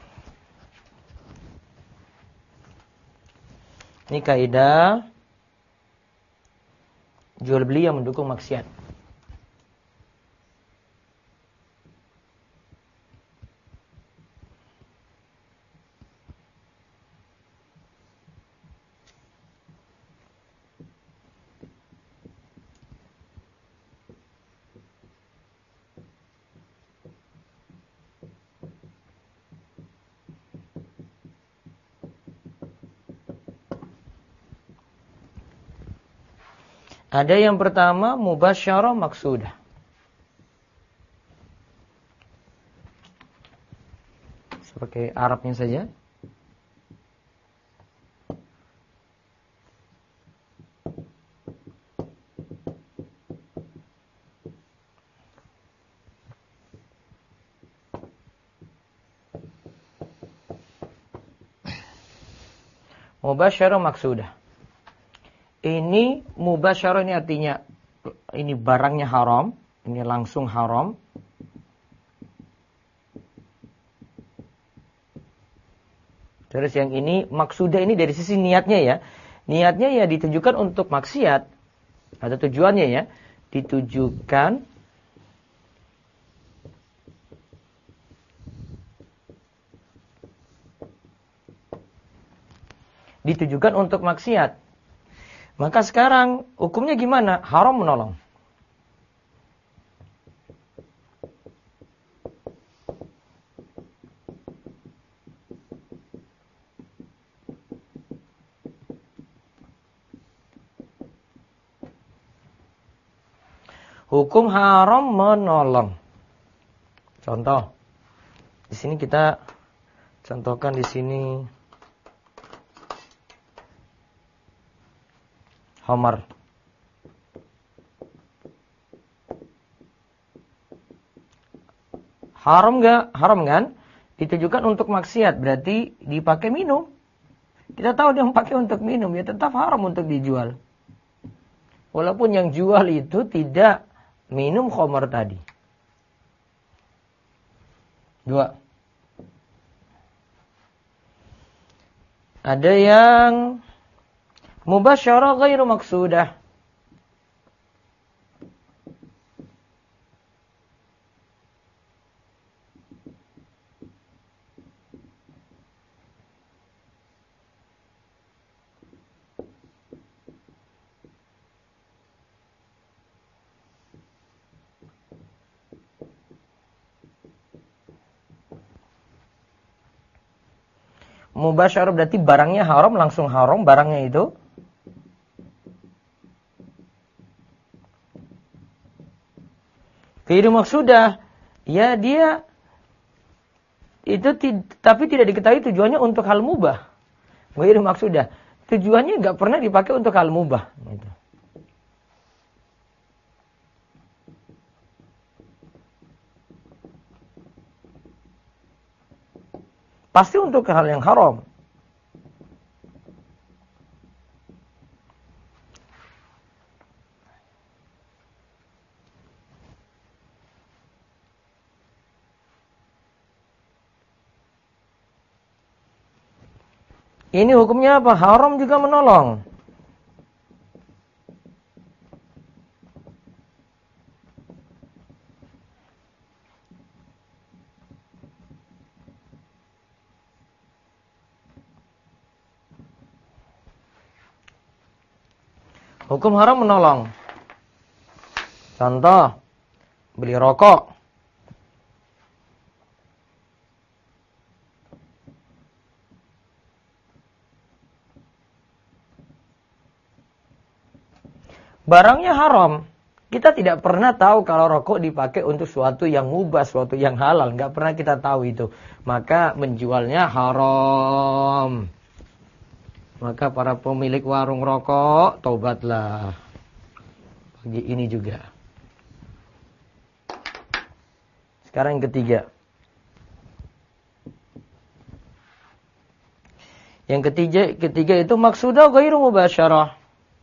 Ini kaidah jual beli yang mendukung maksiat. Ada yang pertama mubasyarah maksudah. Sebagai Arabnya saja. Mubasyarah maksudah. Ini mubasyarah ini artinya ini barangnya haram, ini langsung haram. Terus yang ini maksudah ini dari sisi niatnya ya. Niatnya ya ditujukan untuk maksiat. Atau tujuannya ya ditujukan untuk maksiat. Maka sekarang hukumnya gimana? Haram menolong. Hukum haram menolong. Contoh. Di sini kita contohkan di sini khamar. Haram enggak? Haram kan? Ditujukan untuk maksiat, berarti dipakai minum. Kita tahu dia pakai untuk minum, ya tetap haram untuk dijual. Walaupun yang jual itu tidak minum khamar tadi. 2. Ada yang mubasyarah ghairu maksudah. mubasyarah berarti barangnya haram, langsung haram barangnya itu. Ghairu maksudah, ya dia itu tapi tidak diketahui tujuannya untuk hal mubah. Ghairu maksudah, tujuannya nggak pernah dipakai untuk hal mubah. Gitu. Pasti untuk hal yang haram. Ini hukumnya apa? Haram juga menolong. Hukum haram menolong. Contoh, beli rokok. Barangnya haram. Kita tidak pernah tahu kalau rokok dipakai untuk suatu yang mubah, suatu yang halal. Nggak pernah kita tahu itu. Maka menjualnya haram. Maka para pemilik warung rokok, taubatlah. Pagi ini juga. Sekarang yang ketiga. Yang ketiga itu maksudah ghairu mubasyarah.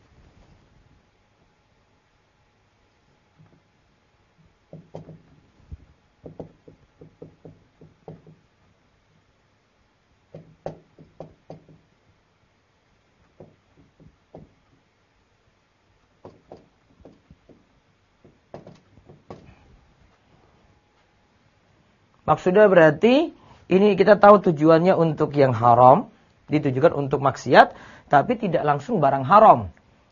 Maksudnya berarti ini kita tahu tujuannya untuk yang haram, ditujukan untuk maksiat, tapi tidak langsung barang haram.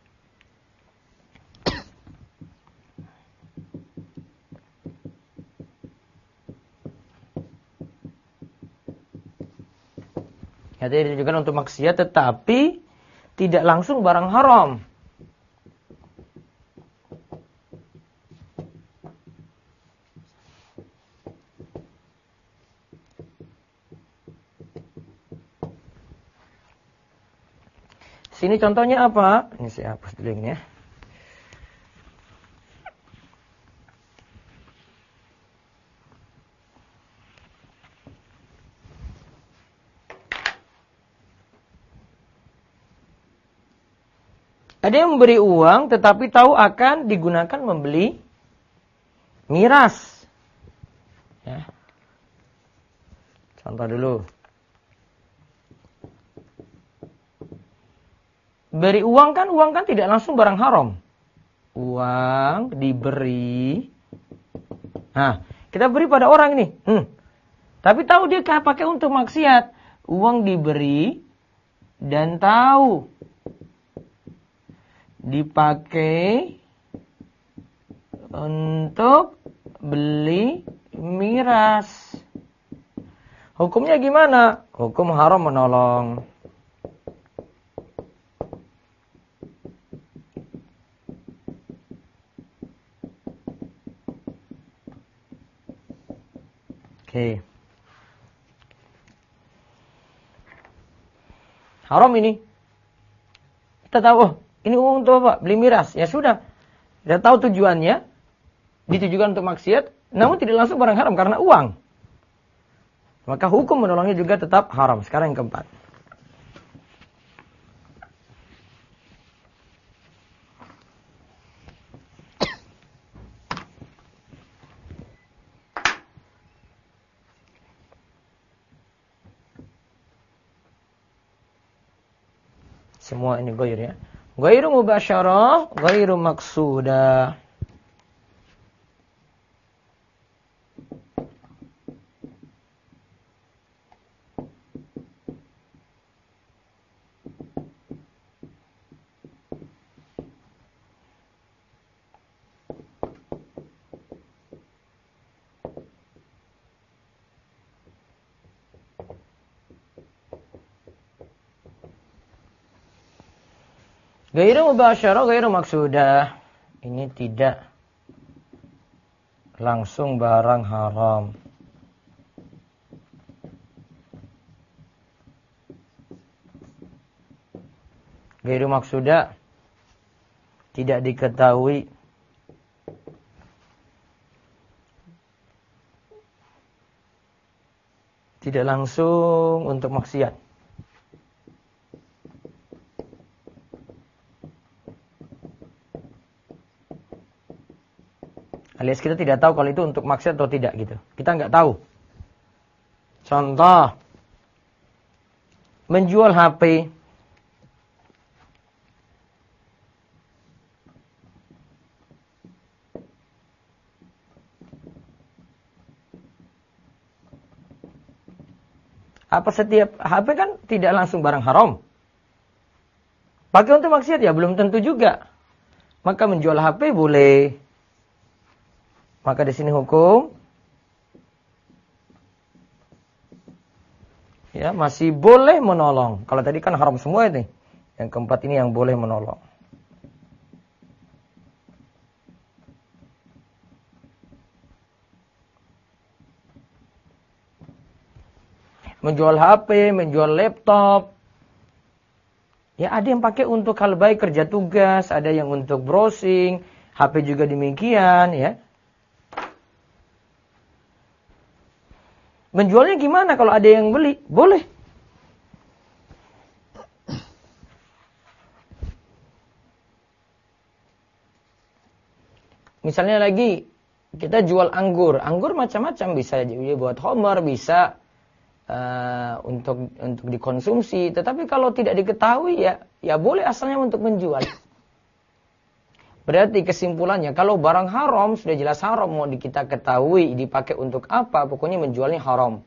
Jadi ditujukan untuk maksiat, tetapi tidak langsung barang haram. Sini contohnya apa? Ini saya hapus dulu ini ya. Ada yang memberi uang tetapi tahu akan digunakan membeli miras. Ya. Contoh dulu. Beri uang kan tidak langsung barang haram. Uang diberi. Nah, kita beri pada orang ini. Tapi tahu dia pakai untuk maksiat. Uang diberi dan tahu dipakai untuk beli miras. Hukumnya gimana? Hukum haram menolong. Oke. Haram ini. Kita tahu, ini uang untuk apa? Beli miras. Ya sudah. Kita tahu tujuannya. Ditujukan untuk maksiat. Namun tidak langsung barang haram karena uang. Maka hukum menolongnya juga tetap haram. Sekarang yang keempat. Semua ini ghair ya. Ghairu mubasyarah, ghairu maksudah. Ghairu mubasyarah, ghairu maksudah. Ini tidak langsung barang haram. Ghairu maksudah, tidak diketahui. Tidak langsung untuk maksiat. Alias kita tidak tahu kalau itu untuk maksiat atau tidak gitu. Kita nggak tahu. Contoh, menjual HP. Apa setiap HP kan tidak langsung barang haram? Pakai untuk maksiat ya belum tentu juga. Maka menjual HP boleh. Maka di sini hukum ya masih boleh menolong. Kalau tadi kan haram semua ini. Yang keempat ini yang boleh menolong. Menjual HP, menjual laptop. Ya ada yang pakai untuk hal baik, kerja tugas, ada yang untuk browsing, HP juga demikian ya. Menjualnya gimana kalau ada yang beli? Boleh. Misalnya lagi kita jual anggur. Anggur macam-macam, bisa jadi buat homer, bisa untuk dikonsumsi. Tetapi kalau tidak diketahui ya boleh asalnya untuk menjual. Berarti kesimpulannya kalau barang haram sudah jelas haram, mau kita ketahui dipakai untuk apa, pokoknya menjualnya haram.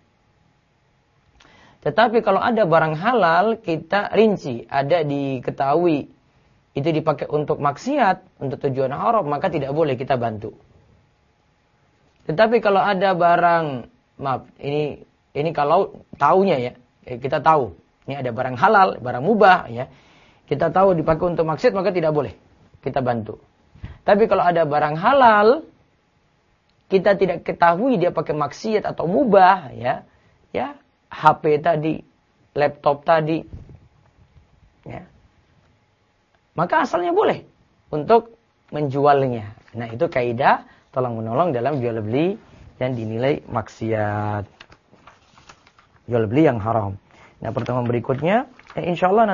Tetapi kalau ada barang halal kita rinci, ada diketahui itu dipakai untuk maksiat, untuk tujuan haram, maka tidak boleh kita bantu. Tetapi kalau ada barang, maaf, ini kalau taunya ya, kita tahu. Ini ada barang halal, barang mubah ya. Kita tahu dipakai untuk maksiat maka tidak boleh kita bantu. Tapi kalau ada barang halal, kita tidak ketahui dia pakai maksiat atau mubah ya. Ya, HP tadi, laptop tadi ya. Maka asalnya boleh untuk menjualnya. Nah, itu kaidah tolong menolong dalam jual beli yang dinilai maksiat. Jual beli yang haram. Nah, pertemuan berikutnya, insya Allah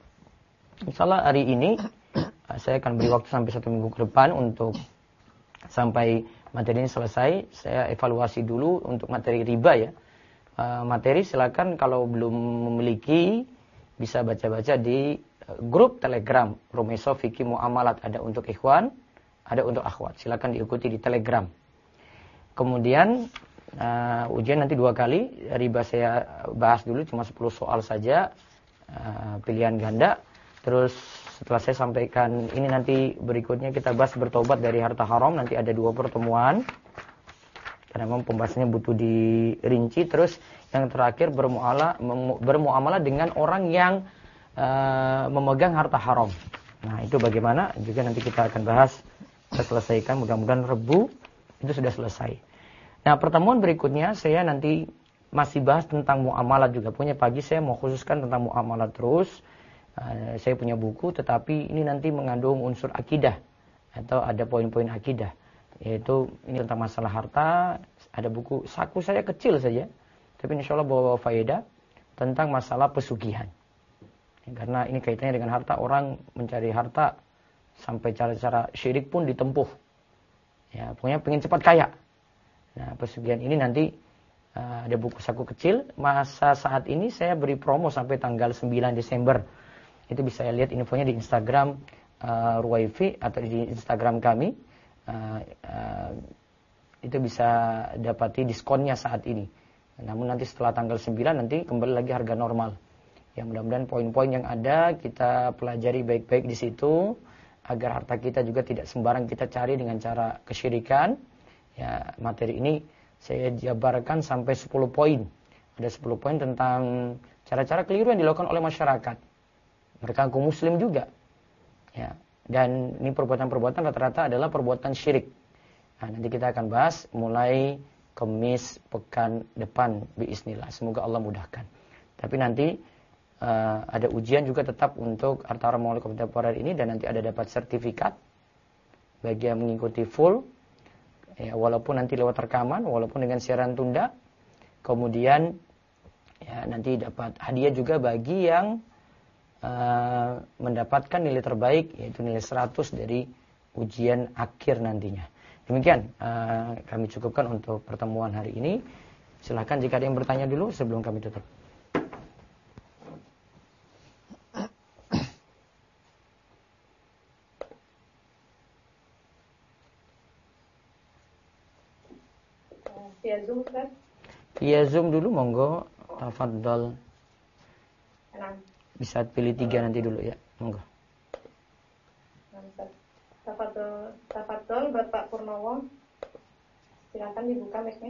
hari ini saya akan beri waktu sampai 1 minggu ke depan untuk sampai materi ini selesai. Saya evaluasi dulu untuk materi riba ya. Materi silakan kalau belum memiliki bisa baca-baca di grup Telegram Rumeso Fikih Muamalat, ada untuk ikhwan, ada untuk akhwat. Silakan diikuti di Telegram. Kemudian ujian nanti 2 kali, riba saya bahas dulu cuma 10 soal saja, pilihan ganda. Terus setelah saya sampaikan ini nanti berikutnya kita bahas bertobat dari harta haram, nanti ada 2 pertemuan. Karena memang pembahasannya butuh dirinci. Terus yang terakhir bermuamalah dengan orang yang memegang harta haram. Nah, itu bagaimana juga nanti kita akan bahas, kita selesaikan mudah-mudahan Rebu itu sudah selesai. Nah, pertemuan berikutnya saya nanti masih bahas tentang muamalat juga. Punya pagi saya mau khususkan tentang muamalat terus. Saya punya buku, tetapi ini nanti mengandung unsur akidah. Atau ada poin-poin akidah. Yaitu ini tentang masalah harta. Ada buku, saku saya kecil saja. Tapi insya Allah bawa faedah tentang masalah pesugihan. Karena ini kaitannya dengan harta. Orang mencari harta sampai cara-cara syirik pun ditempuh. Ya, pokoknya pengen cepat kaya. Nah, pesugihan ini nanti ada buku saku kecil. Masa saat ini saya beri promo sampai tanggal 9 Desember. Itu bisa lihat infonya di Instagram Ruwaifi atau di Instagram kami. Itu bisa dapati diskonnya saat ini. Namun nanti setelah tanggal 9 nanti kembali lagi harga normal. Ya, mudah-mudahan poin-poin yang ada kita pelajari baik-baik di situ. Agar harta kita juga tidak sembarang kita cari dengan cara kesyirikan. Ya, materi ini saya jabarkan sampai 10 poin. Ada 10 poin tentang cara-cara keliru yang dilakukan oleh masyarakat. Mereka mengaku muslim juga. Ya. Dan ini perbuatan-perbuatan rata-rata adalah perbuatan syirik. Nah, nanti kita akan bahas mulai Kamis pekan depan biiznillah. Semoga Allah mudahkan. Tapi nanti ada ujian juga tetap untuk Harta Haram Mengawali Kontemporer ini, dan nanti ada dapat sertifikat bagi yang mengikuti full. Ya, walaupun nanti lewat rekaman, walaupun dengan siaran tunda. Kemudian ya, nanti dapat hadiah juga bagi yang mendapatkan nilai terbaik, yaitu nilai 100 dari ujian akhir nantinya. Demikian kami cukupkan untuk pertemuan hari ini. Silakan jika ada yang bertanya dulu sebelum kami tutup. Via Zoom, Ustaz? Via Zoom dulu, monggo. Tafadhol. Bisa pilih 3 nanti dulu ya, monggo. Tafadhol Bapak Purnowo. Silakan dibuka mic-nya.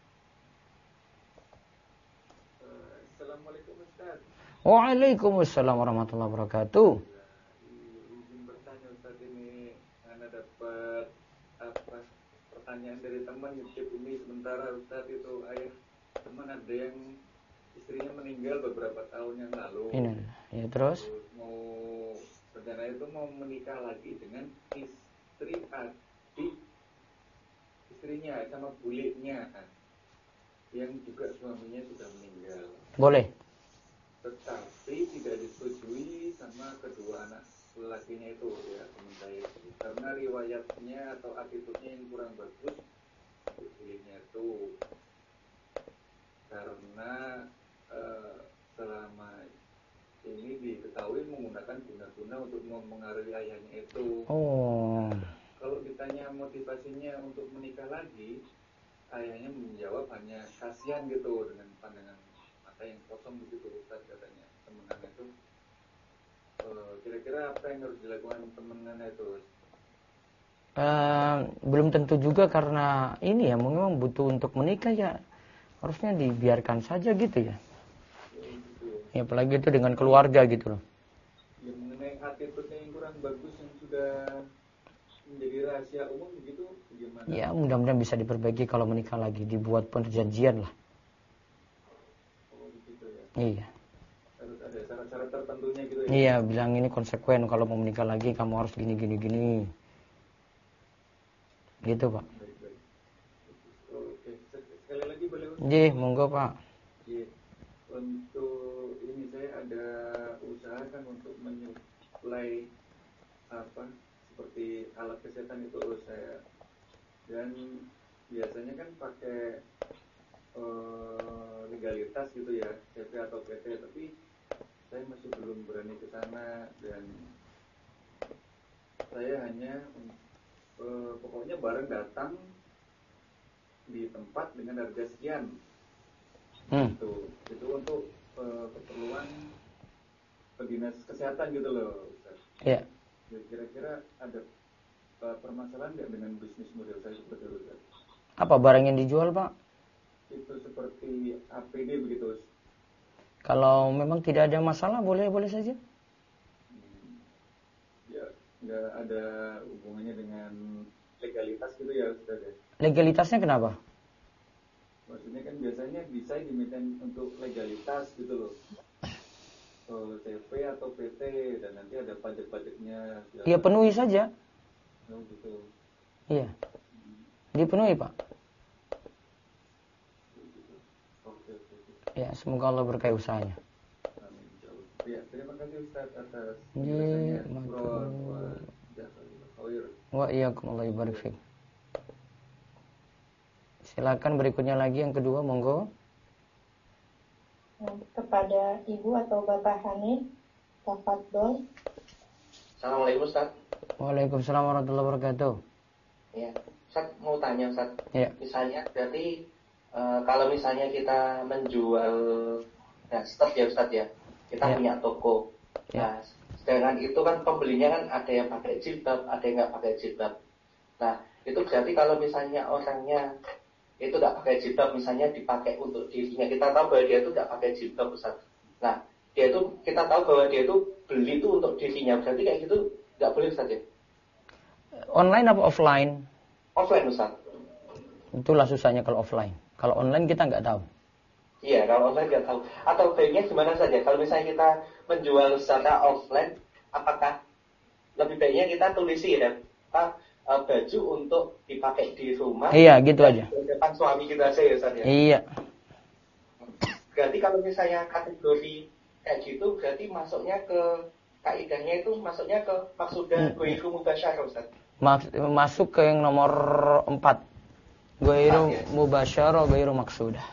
Assalamualaikum Ustaz. Waalaikumsalam warahmatullahi wabarakatuh. Izin bertanya Ustaz, ini Anda dapat pertanyaan dari teman YouTube ini. Sementara Ustaz itu ayah teman ada yang istrinya meninggal beberapa tahun yang lalu. Ini ya, terus mau rencana itu mau menikah lagi dengan istri adik istrinya sama buliknya yang juga suaminya sudah meninggal. boleh. Tetapi tidak disetujui sama kedua anak lelakinya itu, ya teman saya itu. Karena riwayatnya atau attitude-nya yang kurang bagus buliknya itu. Karena selama ini diketahui menggunakan guna-guna untuk mempengaruhi ayahnya itu. Oh. Kalau ditanya motivasinya untuk menikah lagi, ayahnya menjawab hanya kasihan gitu dengan pandangan mata yang kosong begitu Ustaz katanya temenannya itu. Kira-kira apa yang harus dilakukan temenannya itu? Belum tentu juga, karena ini ya memang butuh untuk menikah ya harusnya dibiarkan saja gitu ya. Ya, apalagi itu dengan keluarga gitu loh. Yang mengenai attitude-nya yang kurang bagus yang sudah menjadi rahasia umum begitu gimana? Ya, mudah-mudahan bisa diperbaiki kalau menikah lagi, dibuat perjanjian lah. Oh begitu ya. Iya. Harus ada syarat-syarat tertentunya gitu ya. Iya, bilang ini konsekuen, kalau mau menikah lagi kamu harus gini. Gitu, Pak. Baik. Oke, sekali lagi boleh Ustaz? Iya, monggo, Pak. Iya. Untuk ini saya ada usaha kan untuk menyuplai seperti alat kesehatan itu saya, dan biasanya kan pakai legalitas gitu ya, CP atau PT, tapi saya masih belum berani ke sana, dan saya hanya pokoknya barang datang di tempat dengan harga sekian. Itu untuk keperluan dinas kesehatan gitu loh Ustaz. Iya. Kira-kira ada permasalahan nggak dengan bisnis model saya seperti itu Ustaz? Apa barang yang dijual, Pak? Itu seperti APD begitu Ustaz. Kalau memang tidak ada masalah, boleh saja. Ya, nggak ada hubungannya dengan legalitas gitu ya Ustaz ya? Legalitasnya kenapa? Maksudnya kan biasanya bisa diminta untuk legalitas gitu loh, CP atau PT, dan nanti ada pajak-pajaknya. Iya, penuhi saja. Oh gitu. Iya, dipenuhi, Pak. Oke. Ya, semoga Allah berkahi usahanya. Amin. Ya, terima kasih Ustaz atas Iya, penjelasannya. Wa iyyakum, Allah yubarik fiik. Silakan berikutnya lagi yang kedua, monggo. Kepada Ibu atau Bapak Hani, tafadhol. Assalamualaikum Ustaz. Waalaikumsalam warahmatullahi wabarakatuh. Ya, Ustaz mau tanya Ustaz. Ya. Misalnya berarti kalau misalnya kita menjual stok ya Ustaz ya, kita punya toko. Ya. Nah, sedangkan itu kan pembelinya kan ada yang pakai jilbab, ada yang nggak pakai jilbab. Nah, itu berarti kalau misalnya orangnya itu nggak pakai jilbab, misalnya dipakai untuk dirinya, kita tahu bahwa dia itu nggak pakai jilbab Ustaz. Nah, dia itu kita tahu bahwa dia itu beli itu untuk dirinya, berarti kayak gitu Nggak boleh Ustaz ya? Online apa offline? Offline Ustaz. Itulah susahnya kalau offline. Kalau online kita nggak tahu. Iya, kalau online nggak tahu. Atau baiknya gimana saja? Kalau misalnya kita menjual secara offline, apakah lebih baiknya kita tulisi ya, baju untuk dipakai di rumah? Iya, gitu aja. Di depan suami kita aja ya, Ustaz ya? Iya. Berarti kalau misalnya kategori kayak gitu, berarti masuknya ke kaidahnya itu masuknya ke maksudah ghairu mubasyarah, Ustaz. Masuk ke yang nomor 4. Ghairu mubasyarah, ghairu maksudah.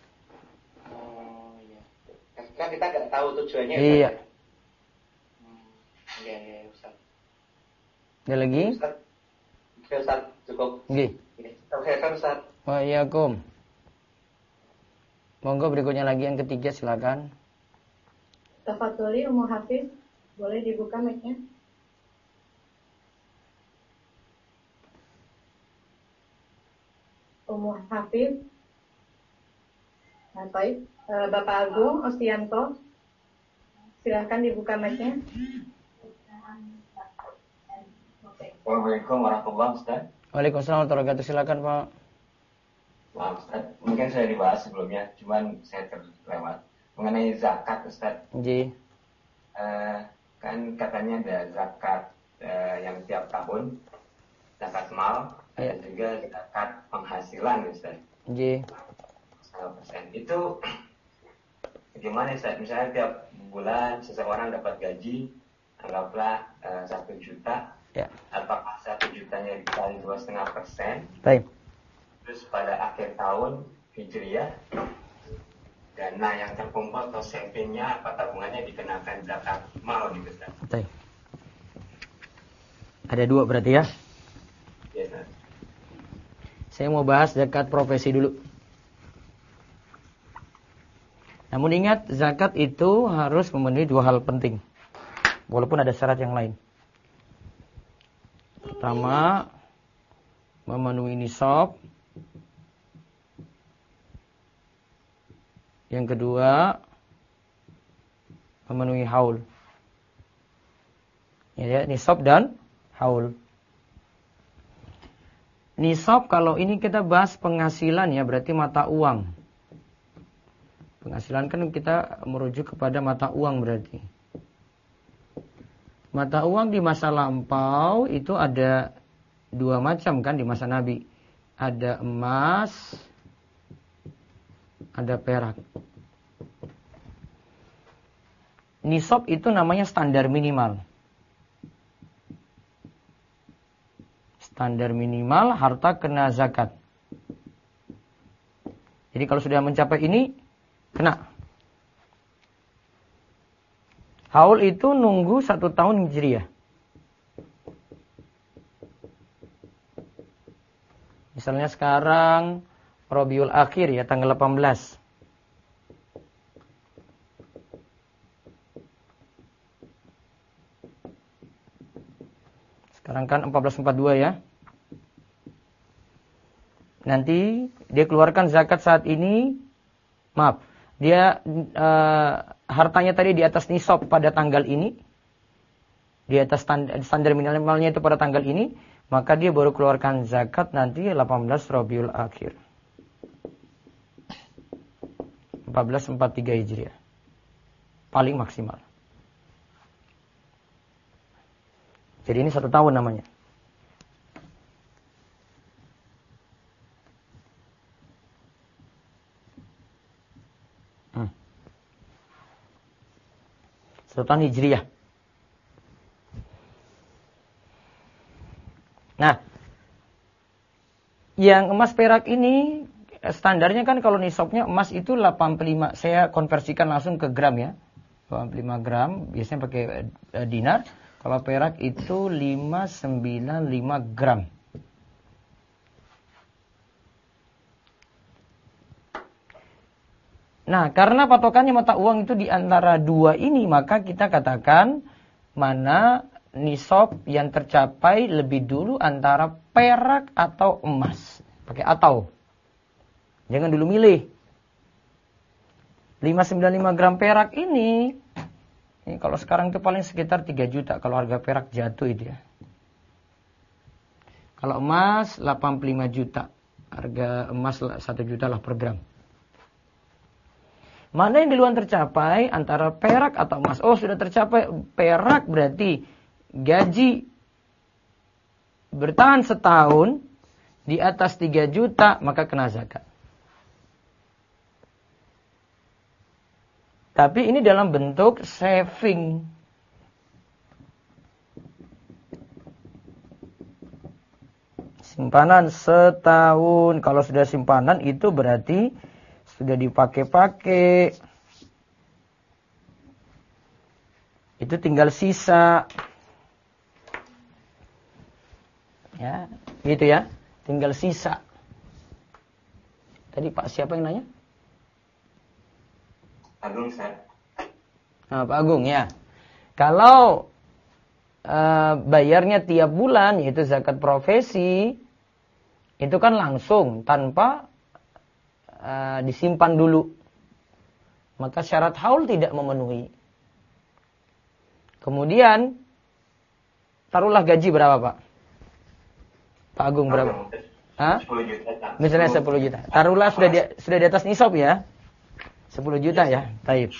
Karena kita nggak tahu tujuannya. Iya. Iya, Ustaz. Ada lagi? Ustaz, cukup. Nggih. Terima Ustaz. Waalaikumsalam. Monggo berikutnya lagi yang ketiga, silakan. Tafadholi Ummu Hafiz, boleh dibuka mic-nya? Ummu Hafiz. Nah, baik. Bapak Agung Ostianto, silahkan dibuka mic-nya. Assalamualaikum warahmatullahi wabarakatuh. Waalaikumsalam warahmatullahi wabarakatuh. Silakan, Pak. Maaf Ustaz, mungkin saya dibahas sebelumnya, cuman saya terlewat mengenai zakat Ustaz. Ji. Kan katanya ada zakat yang tiap tahun, zakat mal, ada juga zakat penghasilan Ustaz. Ji. 100%. Itu bagaimana Ustaz? Misalnya tiap bulan seseorang dapat gaji, anggaplah 1 juta. Ya. Apakah 1 jutanya dikali 2,5%? Baik. Terus pada akhir tahun Hijriah, dana yang terkumpul atau savingnya apa tabungannya dikenakan zakat mal gitu Ustaz. Baik. Ada 2 berarti ya? Iya Ustaz. Saya mau bahas zakat profesi dulu. Namun ingat, zakat itu harus memenuhi 2 hal penting. Walaupun ada syarat yang lain. Pertama, memenuhi nisab. Yang kedua, memenuhi haul. Ya, nisab dan haul. Nisab kalau ini kita bahas penghasilan ya, berarti mata uang. Penghasilan kan kita merujuk kepada mata uang berarti. Mata uang di masa lampau itu ada 2 macam kan di masa Nabi. Ada emas, ada perak. Nisab itu namanya standar minimal. Standar minimal harta kena zakat. Jadi kalau sudah mencapai ini, kena. Haul itu nunggu 1 tahun Hijriah. Misalnya sekarang Rabiul Akhir ya, tanggal 18. Sekarang kan 1442 ya. Nanti dia keluarkan zakat saat ini. Maaf, dia hartanya tadi di atas nisab pada tanggal ini. Di atas standar minimalnya itu pada tanggal ini. Maka dia baru keluarkan zakat nanti 18 Rabiul Akhir. 1443 Hijriah. Paling maksimal. Jadi ini 1 tahun namanya. Sultan Hijriah. Nah, yang emas perak ini standarnya kan kalau nisabnya emas itu 85. Saya konversikan langsung ke gram ya. 85 gram, biasanya pakai dinar. Kalau perak itu 595 gram. Nah, karena patokannya mata uang itu di antara 2 ini, maka kita katakan mana nisab yang tercapai lebih dulu antara perak atau emas. Pakai atau. Jangan dulu milih. 595 gram perak ini Ini kalau sekarang itu paling sekitar 3 juta kalau harga perak jatuh itu ya. Kalau emas 85 juta. Harga emas 1 juta lah per gram. Mana yang duluan tercapai antara perak atau emas? Oh, sudah tercapai perak berarti gaji bertahan setahun di atas 3 juta maka kena zakat. Tapi ini dalam bentuk saving. Simpanan setahun. Kalau sudah simpanan itu berarti sudah dipakai-pakai. Itu tinggal sisa. Ya, gitu ya. Tinggal sisa. Tadi Pak siapa yang nanya? Agung, Ustaz. Nah, Pak Agung ya. Kalau bayarnya tiap bulan yaitu zakat profesi itu kan langsung tanpa disimpan dulu. Maka syarat haul tidak memenuhi. Kemudian taruhlah gaji berapa, Pak? Pak Agung berapa? 10 juta. Misalnya 10 juta. Taruhlah sudah di atas nisab ya. 10 juta ya. Baik.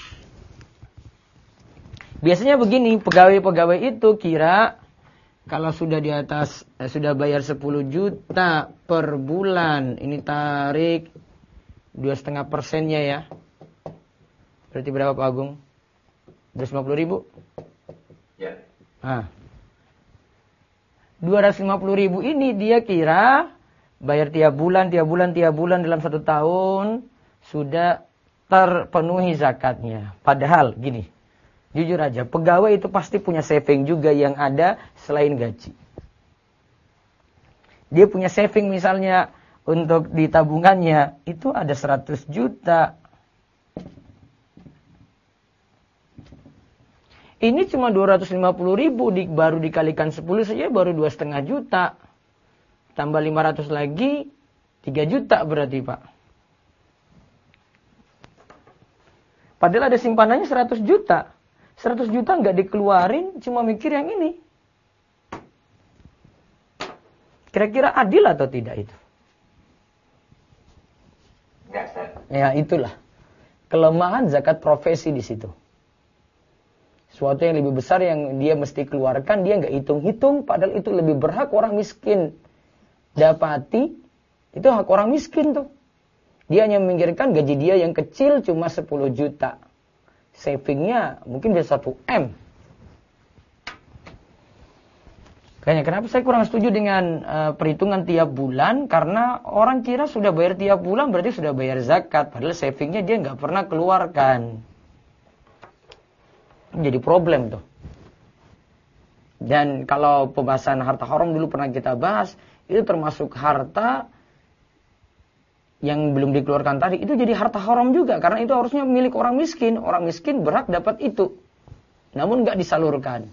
Biasanya begini, pegawai-pegawai itu kira kalau sudah di atas sudah bayar 10 juta per bulan, ini tarik 2,5%-nya ya. Berarti berapa Pak Agung? 250.000? Ya. Nah. 250.000 ini dia kira bayar tiap bulan dalam 1 tahun sudah terpenuhi zakatnya. Padahal gini, jujur aja, pegawai itu pasti punya saving juga yang ada selain gaji. Dia punya saving misalnya untuk di tabungannya itu ada 100 juta. Ini cuma 250.000 baru dikalikan 10 saja baru 2,5 juta. Tambah 500 lagi 3 juta berarti Pak. Padahal ada simpanannya 100 juta. 100 juta nggak dikeluarin, cuma mikir yang ini. Kira-kira adil atau tidak itu? Enggak, Ustaz. Ya itulah. Kelemahan zakat profesi di situ. Suatu yang lebih besar yang dia mesti keluarkan, dia nggak hitung-hitung, padahal itu lebih berhak orang miskin dapati. Itu hak orang miskin tuh. Dia hanya memikirkan gaji dia yang kecil cuma 10 juta. Savingnya mungkin bisa 1 M. Kayaknya kenapa saya kurang setuju dengan perhitungan tiap bulan? Karena orang kira sudah bayar tiap bulan berarti sudah bayar zakat. Padahal savingnya dia nggak pernah keluarkan. Jadi problem tuh. Dan kalau pembahasan harta haram dulu pernah kita bahas, itu termasuk harta yang belum dikeluarkan tadi, itu jadi harta haram juga. Karena itu harusnya milik orang miskin. Orang miskin berhak dapat itu. Namun nggak disalurkan.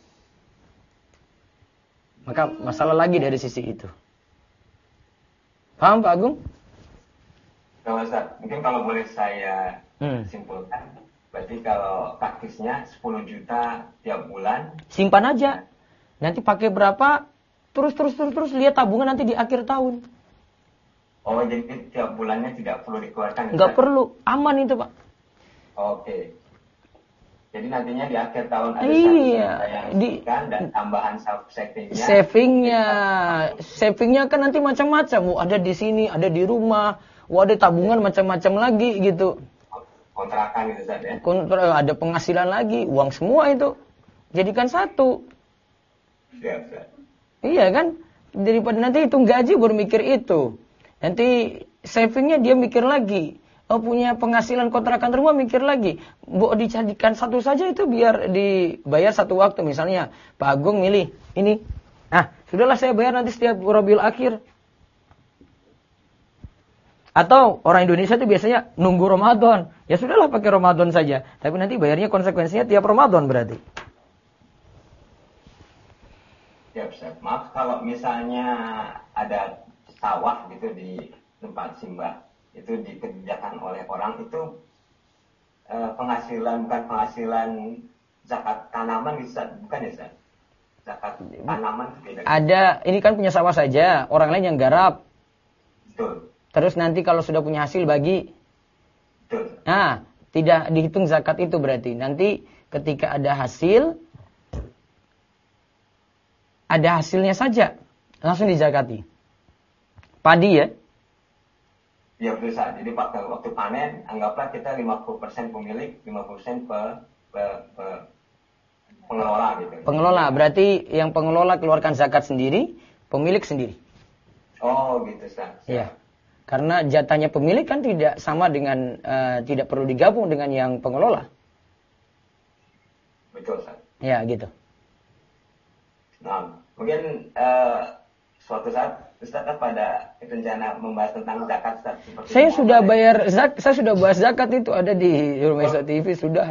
Maka masalah lagi dari sisi itu. Paham Pak Agung? Kalau Ustaz, mungkin kalau boleh saya simpulkan. Berarti kalau praktisnya 10 juta tiap bulan. Simpan aja. Nanti pakai berapa, terus lihat tabungan nanti di akhir tahun. Oh, jadi tiap bulannya tidak perlu dikeluarkan? Nggak perlu, aman itu Pak. Oke. Jadi nantinya di akhir tahun ada yang dan tambahan savingnya. Savingnya kan nanti macam-macam. Ada di sini, ada di rumah, ada tabungan macam-macam lagi gitu. Kontrakan gitu saja. Ada penghasilan lagi, uang semua itu. Jadikan satu. Siap. Iya kan? Daripada nanti hitung gaji baru mikir itu. Nanti savingnya dia mikir lagi. Oh, punya penghasilan kontrakan rumah mikir lagi. Bu, dijadikan satu saja itu biar dibayar satu waktu. Misalnya Pak Agung milih ini. Nah, sudahlah saya bayar nanti setiap Rabiul Akhir. Atau orang Indonesia itu biasanya nunggu Ramadan. Ya sudahlah pakai Ramadan saja. Tapi nanti bayarnya konsekuensinya tiap Ramadan berarti. Siap. Maaf kalau misalnya ada sawah gitu di tempat simbah. Itu dikerjakan oleh orang itu bukan penghasilan zakat tanaman Ustaz, bukan ya Ustaz? Zakat tanaman beda. Ada, ini kan punya sawah saja, orang lain yang garap. Betul. Terus nanti kalau sudah punya hasil bagi. Betul. Nah, tidak dihitung zakat itu berarti. Nanti ketika ada hasilnya saja, langsung dizakati. Padi ya? Ya betul Ustaz. Jadi waktu panen, anggaplah kita 50% pemilik, 50% pengelola gitu. Pengelola, berarti yang pengelola keluarkan zakat sendiri, pemilik sendiri. Oh gitu Ustaz. Iya. Karena jatahnya pemilik kan tidak sama dengan, tidak perlu digabung dengan yang pengelola. Betul Ustaz. Ya gitu. Nah, mungkin suatu saat Ustaz ada rencana membahas tentang zakat Ustaz. Saya sudah bayar saya sudah bahas zakat itu ada di Rumah Islam TV sudah.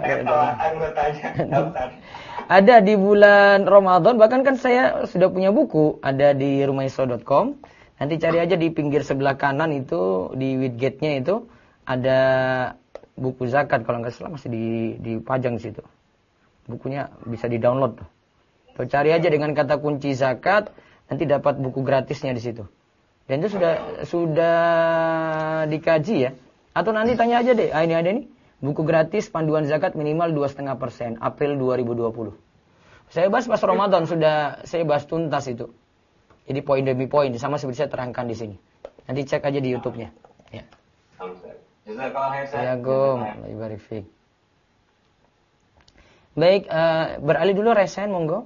Ada di bulan Ramadan, bahkan kan saya sudah punya buku, ada di rumahislam.com. Nanti cari aja di pinggir sebelah kanan itu, di widgetnya itu ada buku zakat, kalau nggak salah masih dipajang di situ. Bukunya bisa di-download tuh. Tuh cari aja dengan kata kunci zakat, nanti dapat buku gratisnya di situ. Dan itu sudah dikaji ya. Atau nanti tanya aja deh, ini ada nih, buku gratis panduan zakat minimal 2,5%, April 2020. Saya bahas pas Ramadan, sudah saya bahas tuntas itu. Jadi poin demi poin, sama seperti saya terangkan di sini. Nanti cek aja di YouTube-nya. Ya. Assalamualaikum. Baik, beralih dulu Resen, monggo.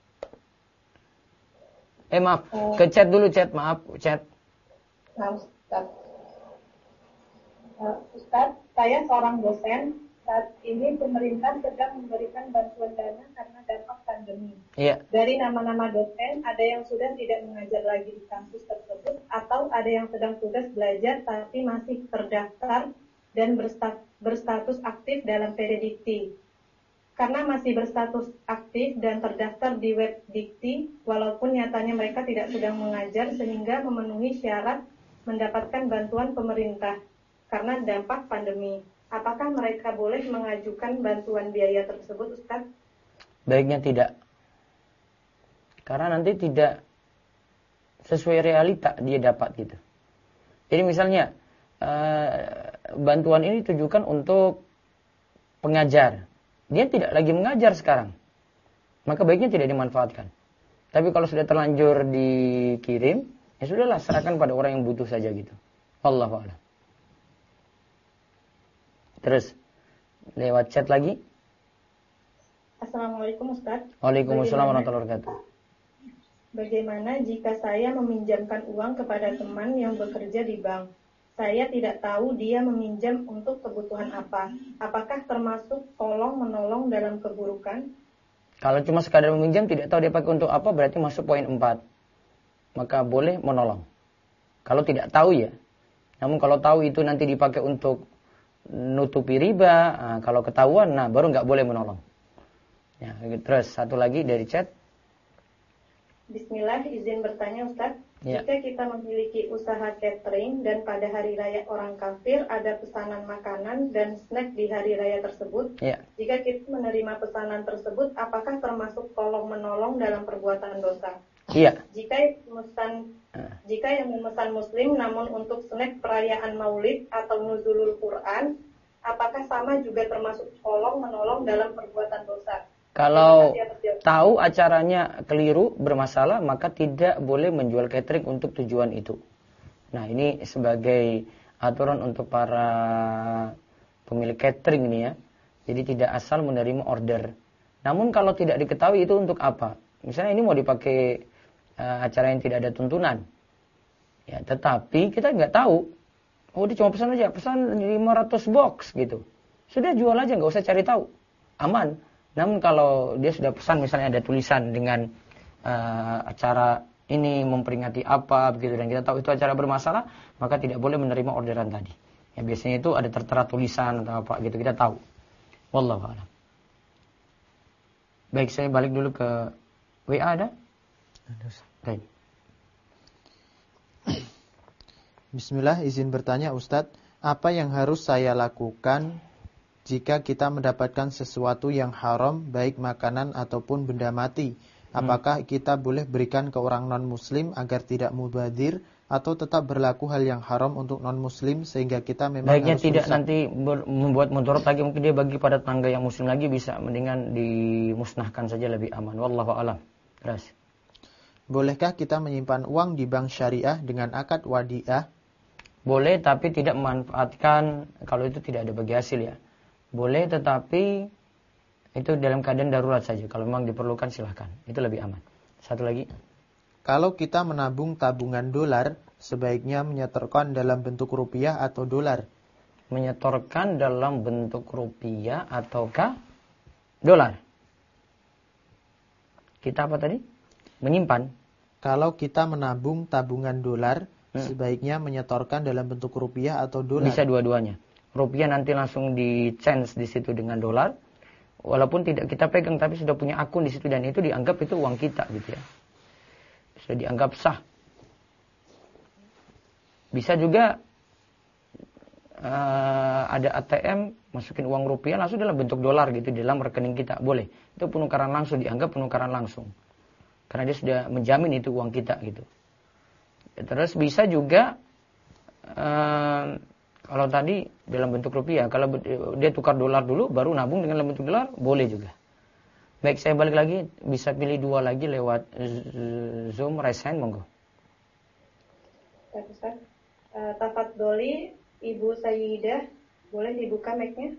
Maaf, ke chat dulu, maaf, chat. Nah, Ustaz, saya seorang dosen. Saat ini pemerintah sedang memberikan bantuan dana karena dampak pandemi. Iya. Dari nama-nama dosen, ada yang sudah tidak mengajar lagi di kampus tersebut, atau ada yang sedang tugas belajar tapi masih terdaftar dan berstatus aktif dalam PD Dikti. Karena masih berstatus aktif dan terdaftar di web Dikti, walaupun nyatanya mereka tidak sedang mengajar sehingga memenuhi syarat mendapatkan bantuan pemerintah karena dampak pandemi. Apakah mereka boleh mengajukan bantuan biaya tersebut, Ustaz? Baiknya tidak. Karena nanti tidak sesuai realita dia dapat gitu. Jadi misalnya bantuan ini ditujukan untuk pengajar. Dia tidak lagi mengajar sekarang. Maka baiknya tidak dimanfaatkan. Tapi kalau sudah terlanjur dikirim, ya sudahlah, serahkan pada orang yang butuh saja gitu. Wallahu a'lam. Terus lewat chat lagi. Assalamualaikum Ustaz. Waalaikumsalam warahmatullahi wabarakatuh. Bagaimana jika saya meminjamkan uang kepada teman yang bekerja di bank? Saya tidak tahu dia meminjam untuk kebutuhan apa. Apakah termasuk tolong-menolong dalam keburukan? Kalau cuma sekadar meminjam, tidak tahu dia pakai untuk apa, berarti masuk poin 4. Maka boleh menolong. Kalau tidak tahu ya. Namun kalau tahu itu nanti dipakai untuk nutupi riba, kalau ketahuan, baru nggak boleh menolong. Ya, terus satu lagi dari chat. Bismillah, izin bertanya Ustaz. Ya. Jika kita memiliki usaha catering dan pada hari raya orang kafir ada pesanan makanan dan snack di hari raya tersebut, ya. Jika kita menerima pesanan tersebut, apakah termasuk tolong-menolong dalam perbuatan dosa? Iya. Jika yang memesan muslim namun untuk snack perayaan maulid atau nuzulul Quran, apakah sama juga termasuk tolong-menolong dalam perbuatan dosa? Kalau tahu acaranya keliru, bermasalah, maka tidak boleh menjual catering untuk tujuan itu. Nah, ini sebagai aturan untuk para pemilik catering ini ya. Jadi tidak asal menerima order. Namun kalau tidak diketahui itu untuk apa? Misalnya ini mau dipakai acara yang tidak ada tuntunan. Ya, tetapi kita nggak tahu. Oh, dia cuma pesan aja, pesan 500 box gitu. Sudah jual aja, nggak usah cari tahu. Aman. Namun kalau dia sudah pesan misalnya ada tulisan dengan acara ini memperingati apa begitu dan kita tahu itu acara bermasalah, maka tidak boleh menerima orderan tadi. Ya biasanya itu ada tertera tulisan atau apa gitu, kita tahu. Wallahu a'lam. Baik, saya balik dulu ke WA ada? Baik. Bismillah, izin bertanya Ustadz, apa yang harus saya lakukan jika kita mendapatkan sesuatu yang haram, baik makanan ataupun benda mati, apakah kita boleh berikan ke orang non-muslim agar tidak mubadzir, atau tetap berlaku hal yang haram untuk non-muslim sehingga kita memang baiknya harus tidak rusak? nanti membuat mudarat lagi, mungkin dia bagi pada tetangga yang muslim lagi, bisa mendingan dimusnahkan saja, lebih aman. Wallahu a'lam. Terus, bolehkah kita menyimpan uang di bank syariah dengan akad wadiah? boleh, tapi tidak memanfaatkan kalau itu tidak ada bagi hasil ya. Boleh, tetapi itu dalam keadaan darurat saja. Kalau memang diperlukan silahkan. Itu lebih aman. Satu lagi. Kalau kita menabung tabungan dolar, sebaiknya menyetorkan dalam bentuk rupiah atau dolar? Menyetorkan dalam bentuk rupiah ataukah dolar? Kita apa tadi? Menyimpan. Kalau kita menabung tabungan dolar, sebaiknya menyetorkan dalam bentuk rupiah atau dolar? Bisa dua-duanya. Rupiah nanti langsung di-change di situ dengan dolar. Walaupun tidak kita pegang, tapi sudah punya akun di situ dan itu dianggap itu uang kita gitu ya. Sudah dianggap sah. Bisa juga ada ATM, masukin uang rupiah langsung dalam bentuk dolar gitu dalam rekening kita. Boleh. Itu penukaran langsung, dianggap penukaran langsung. Karena dia sudah menjamin itu uang kita gitu. Terus bisa juga kalau tadi dalam bentuk rupiah, kalau dia tukar dolar dulu baru nabung dengan dalam bentuk dolar, boleh juga. Baik, saya balik lagi, bisa pilih dua lagi lewat Zoom, raise hand, monggo. Ustaz, Tafadholi Ibu Sayyidah, boleh dibuka mic-nya?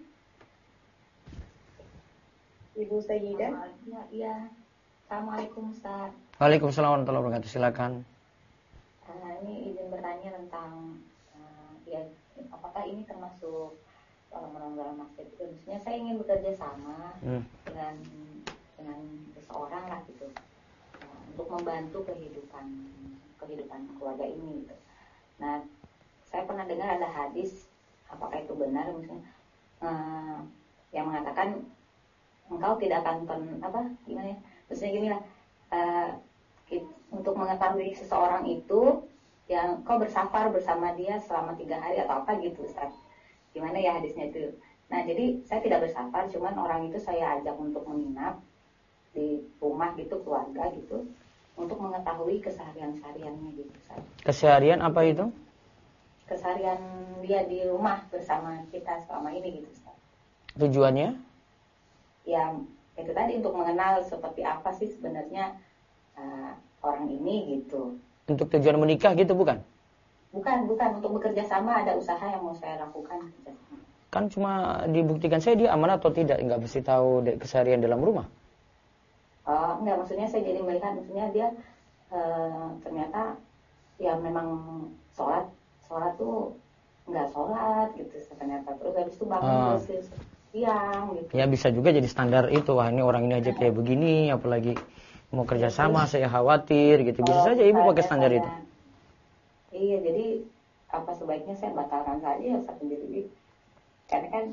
Ibu Sayyidah. Iya. Assalamualaikum Ustaz. Waalaikumsalam warahmatullahi wabarakatuh. Silakan. Ini izin bertanya tentang ya apakah ini termasuk melanggar maksiat itu? Maksudnya saya ingin bekerja sama dengan seseorang lah gitu, untuk membantu kehidupan keluarga ini gitu. Nah, saya pernah dengar ada hadis, apakah itu benar misalnya yang mengatakan engkau tidak akan gimana ya? Maksudnya gini lah, untuk mengetahui seseorang itu yang kau bersafar bersama dia selama 3 hari atau apa gitu Ustaz. Gimana ya hadisnya itu? Nah, jadi saya tidak bersafar, cuman orang itu saya ajak untuk menginap di rumah gitu, keluarga gitu, untuk mengetahui keseharian-sehariannya gitu Ustaz. Keseharian apa itu? Keseharian dia di rumah bersama kita selama ini gitu Ustaz. Tujuannya? Ya, itu tadi untuk mengenal seperti apa sih sebenarnya orang ini gitu. Untuk tujuan menikah gitu bukan? Bukan untuk bekerja sama, ada usaha yang mau saya lakukan. Kan cuma dibuktikan saya dia aman atau tidak, nggak mesti tahu keseharian dalam rumah. Oh, enggak, maksudnya saya jadi melihat, maksudnya dia ternyata ya memang sholat tuh nggak sholat gitu ternyata, terus habis itu bangun siang gitu. Ya bisa juga jadi standar itu, wah ini orang ini aja kayak begini, apalagi mau kerja sama saya khawatir gitu. Bisa saja ibu pakai standar itu. Iya, jadi apa sebaiknya saya batalkan saja satu diri. Karena kan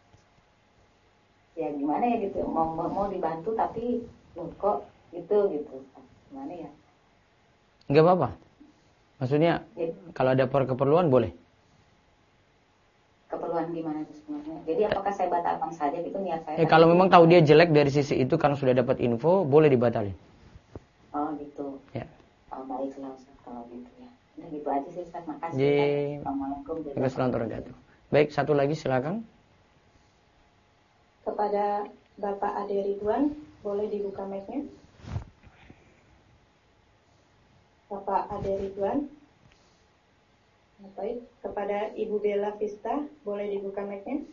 ya gimana ya gitu, mau dibantu tapi kok gitu gimana ya? Enggak apa-apa. Maksudnya ya, kalau ada keperluan boleh. Keperluan gimana itu sebenarnya? Jadi apakah saya batalkan saja gitu niat saya? Kalau memang tahu dia jelek dari sisi itu karena sudah dapat info, boleh dibatalin. Oh gitu. Ya. Oh, baiklah Ustaz kalau gitu ya. Udah gitu aja sih Ustaz, makasih. Assalamualaikum warahmatullahi wabarakatuh. Baik, satu lagi silakan. Kepada Bapak Ade Ridwan, boleh dibuka mic-nya? Bapak Ade Ridwan. Baik, kepada Ibu Bella Vista, boleh dibuka mic-nya?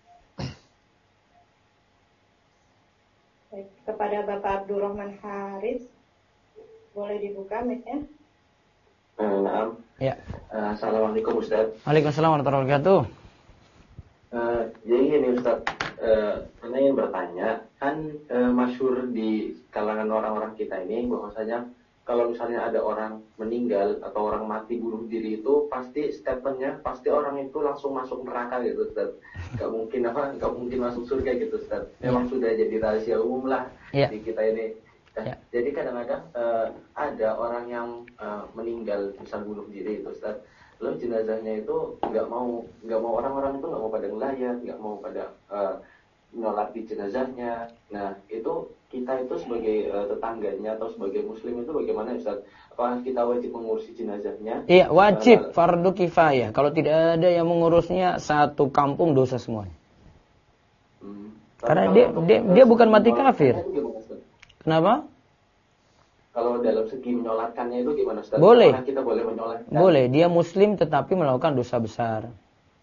Baik, kepada Bapak Abdurrahman Haris, boleh dibuka mic-nya? Naam. Ya. Assalamualaikum Ustaz. Waalaikumsalam warahmatullahi wabarakatuh. Jadi gini Ustaz, saya ingin bertanya, kan masyhur di kalangan orang-orang kita ini bahwasanya kalau misalnya ada orang meninggal atau orang mati bunuh diri itu pasti statementnya pasti orang itu langsung masuk neraka gitu Ustaz. Gak mungkin masuk surga gitu Ustaz. Memang sudah jadi rahasia umum lah di kita ini. Jadi kadang-kadang ada orang yang meninggal misal bunuh diri itu Ustaz. lalu jenazahnya itu nggak mau orang-orang itu nggak mau pada ngelayat, nggak mau pada menolak di jenazahnya. Nah itu kita itu sebagai tetangganya atau sebagai muslim itu bagaimana Ustaz? Apakah kita wajib mengurusi jenazahnya? Iya, wajib, fardu kifayah. Kalau tidak ada yang mengurusnya, satu kampung dosa semuanya. Karena dia bukan mati kafir. Kenapa? Kalau dalam segi menyolatkannya itu gimana Ustaz? Boleh. Apakah kita boleh menyolatkan? Boleh, dia muslim tetapi melakukan dosa besar.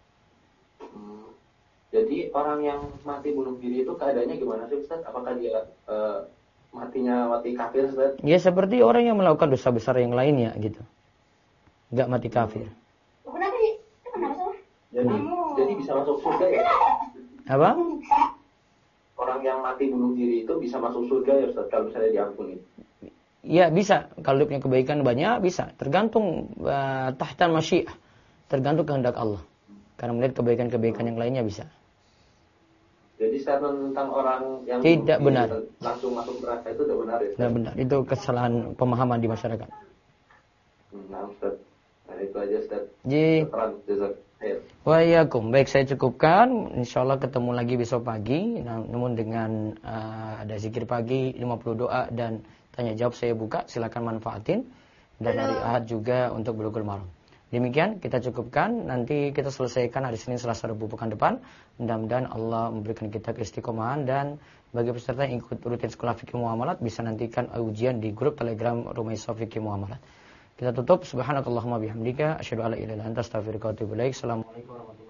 Jadi orang yang mati bunuh diri itu keadaannya gimana sih Ustaz? Apakah dia matinya mati kafir Ustaz? Ya seperti orang yang melakukan dosa besar yang lainnya gitu. Enggak mati kafir. Jadi bisa masuk surga ya? Apa? Orang yang mati bunuh diri itu bisa masuk surga ya Ustaz kalau misalnya diampuni? Ya bisa, kalau dia punya kebaikan banyak bisa. Tergantung tahta masyiah. Tergantung kehendak Allah. Karena melihat kebaikan-kebaikan yang lainnya bisa. Jadi statement tentang orang yang tidak benar langsung masuk neraka itu tidak benar ya? Tidak benar, itu kesalahan pemahaman di masyarakat. Nah Ustaz, nah itu aja Ustaz. Wa'alaikum. Baik, saya cukupkan. InsyaAllah ketemu lagi besok pagi. Namun dengan ada zikir pagi, 50 doa dan tanya jawab saya buka. Silakan manfaatin. Dan hari Ahad juga untuk Bulughul Maram. Demikian kita cukupkan. Nanti kita selesaikan hari Senin, Selasa, Rabu pekan depan. Mudah-mudahan Allah memberikan kita keistiqomahan. Dan bagi peserta yang ikut rutin sekolah fikih muamalat bisa nantikan ujian di grup Telegram Rumaisah Fikih Muamalat. Kita tutup. Subhanakallahumma bihamdika asyhadu an la ilaha illa anta astaghfiruka wa atubu ilaik. Assalamualaikum warahmatullahi wabarakatuh.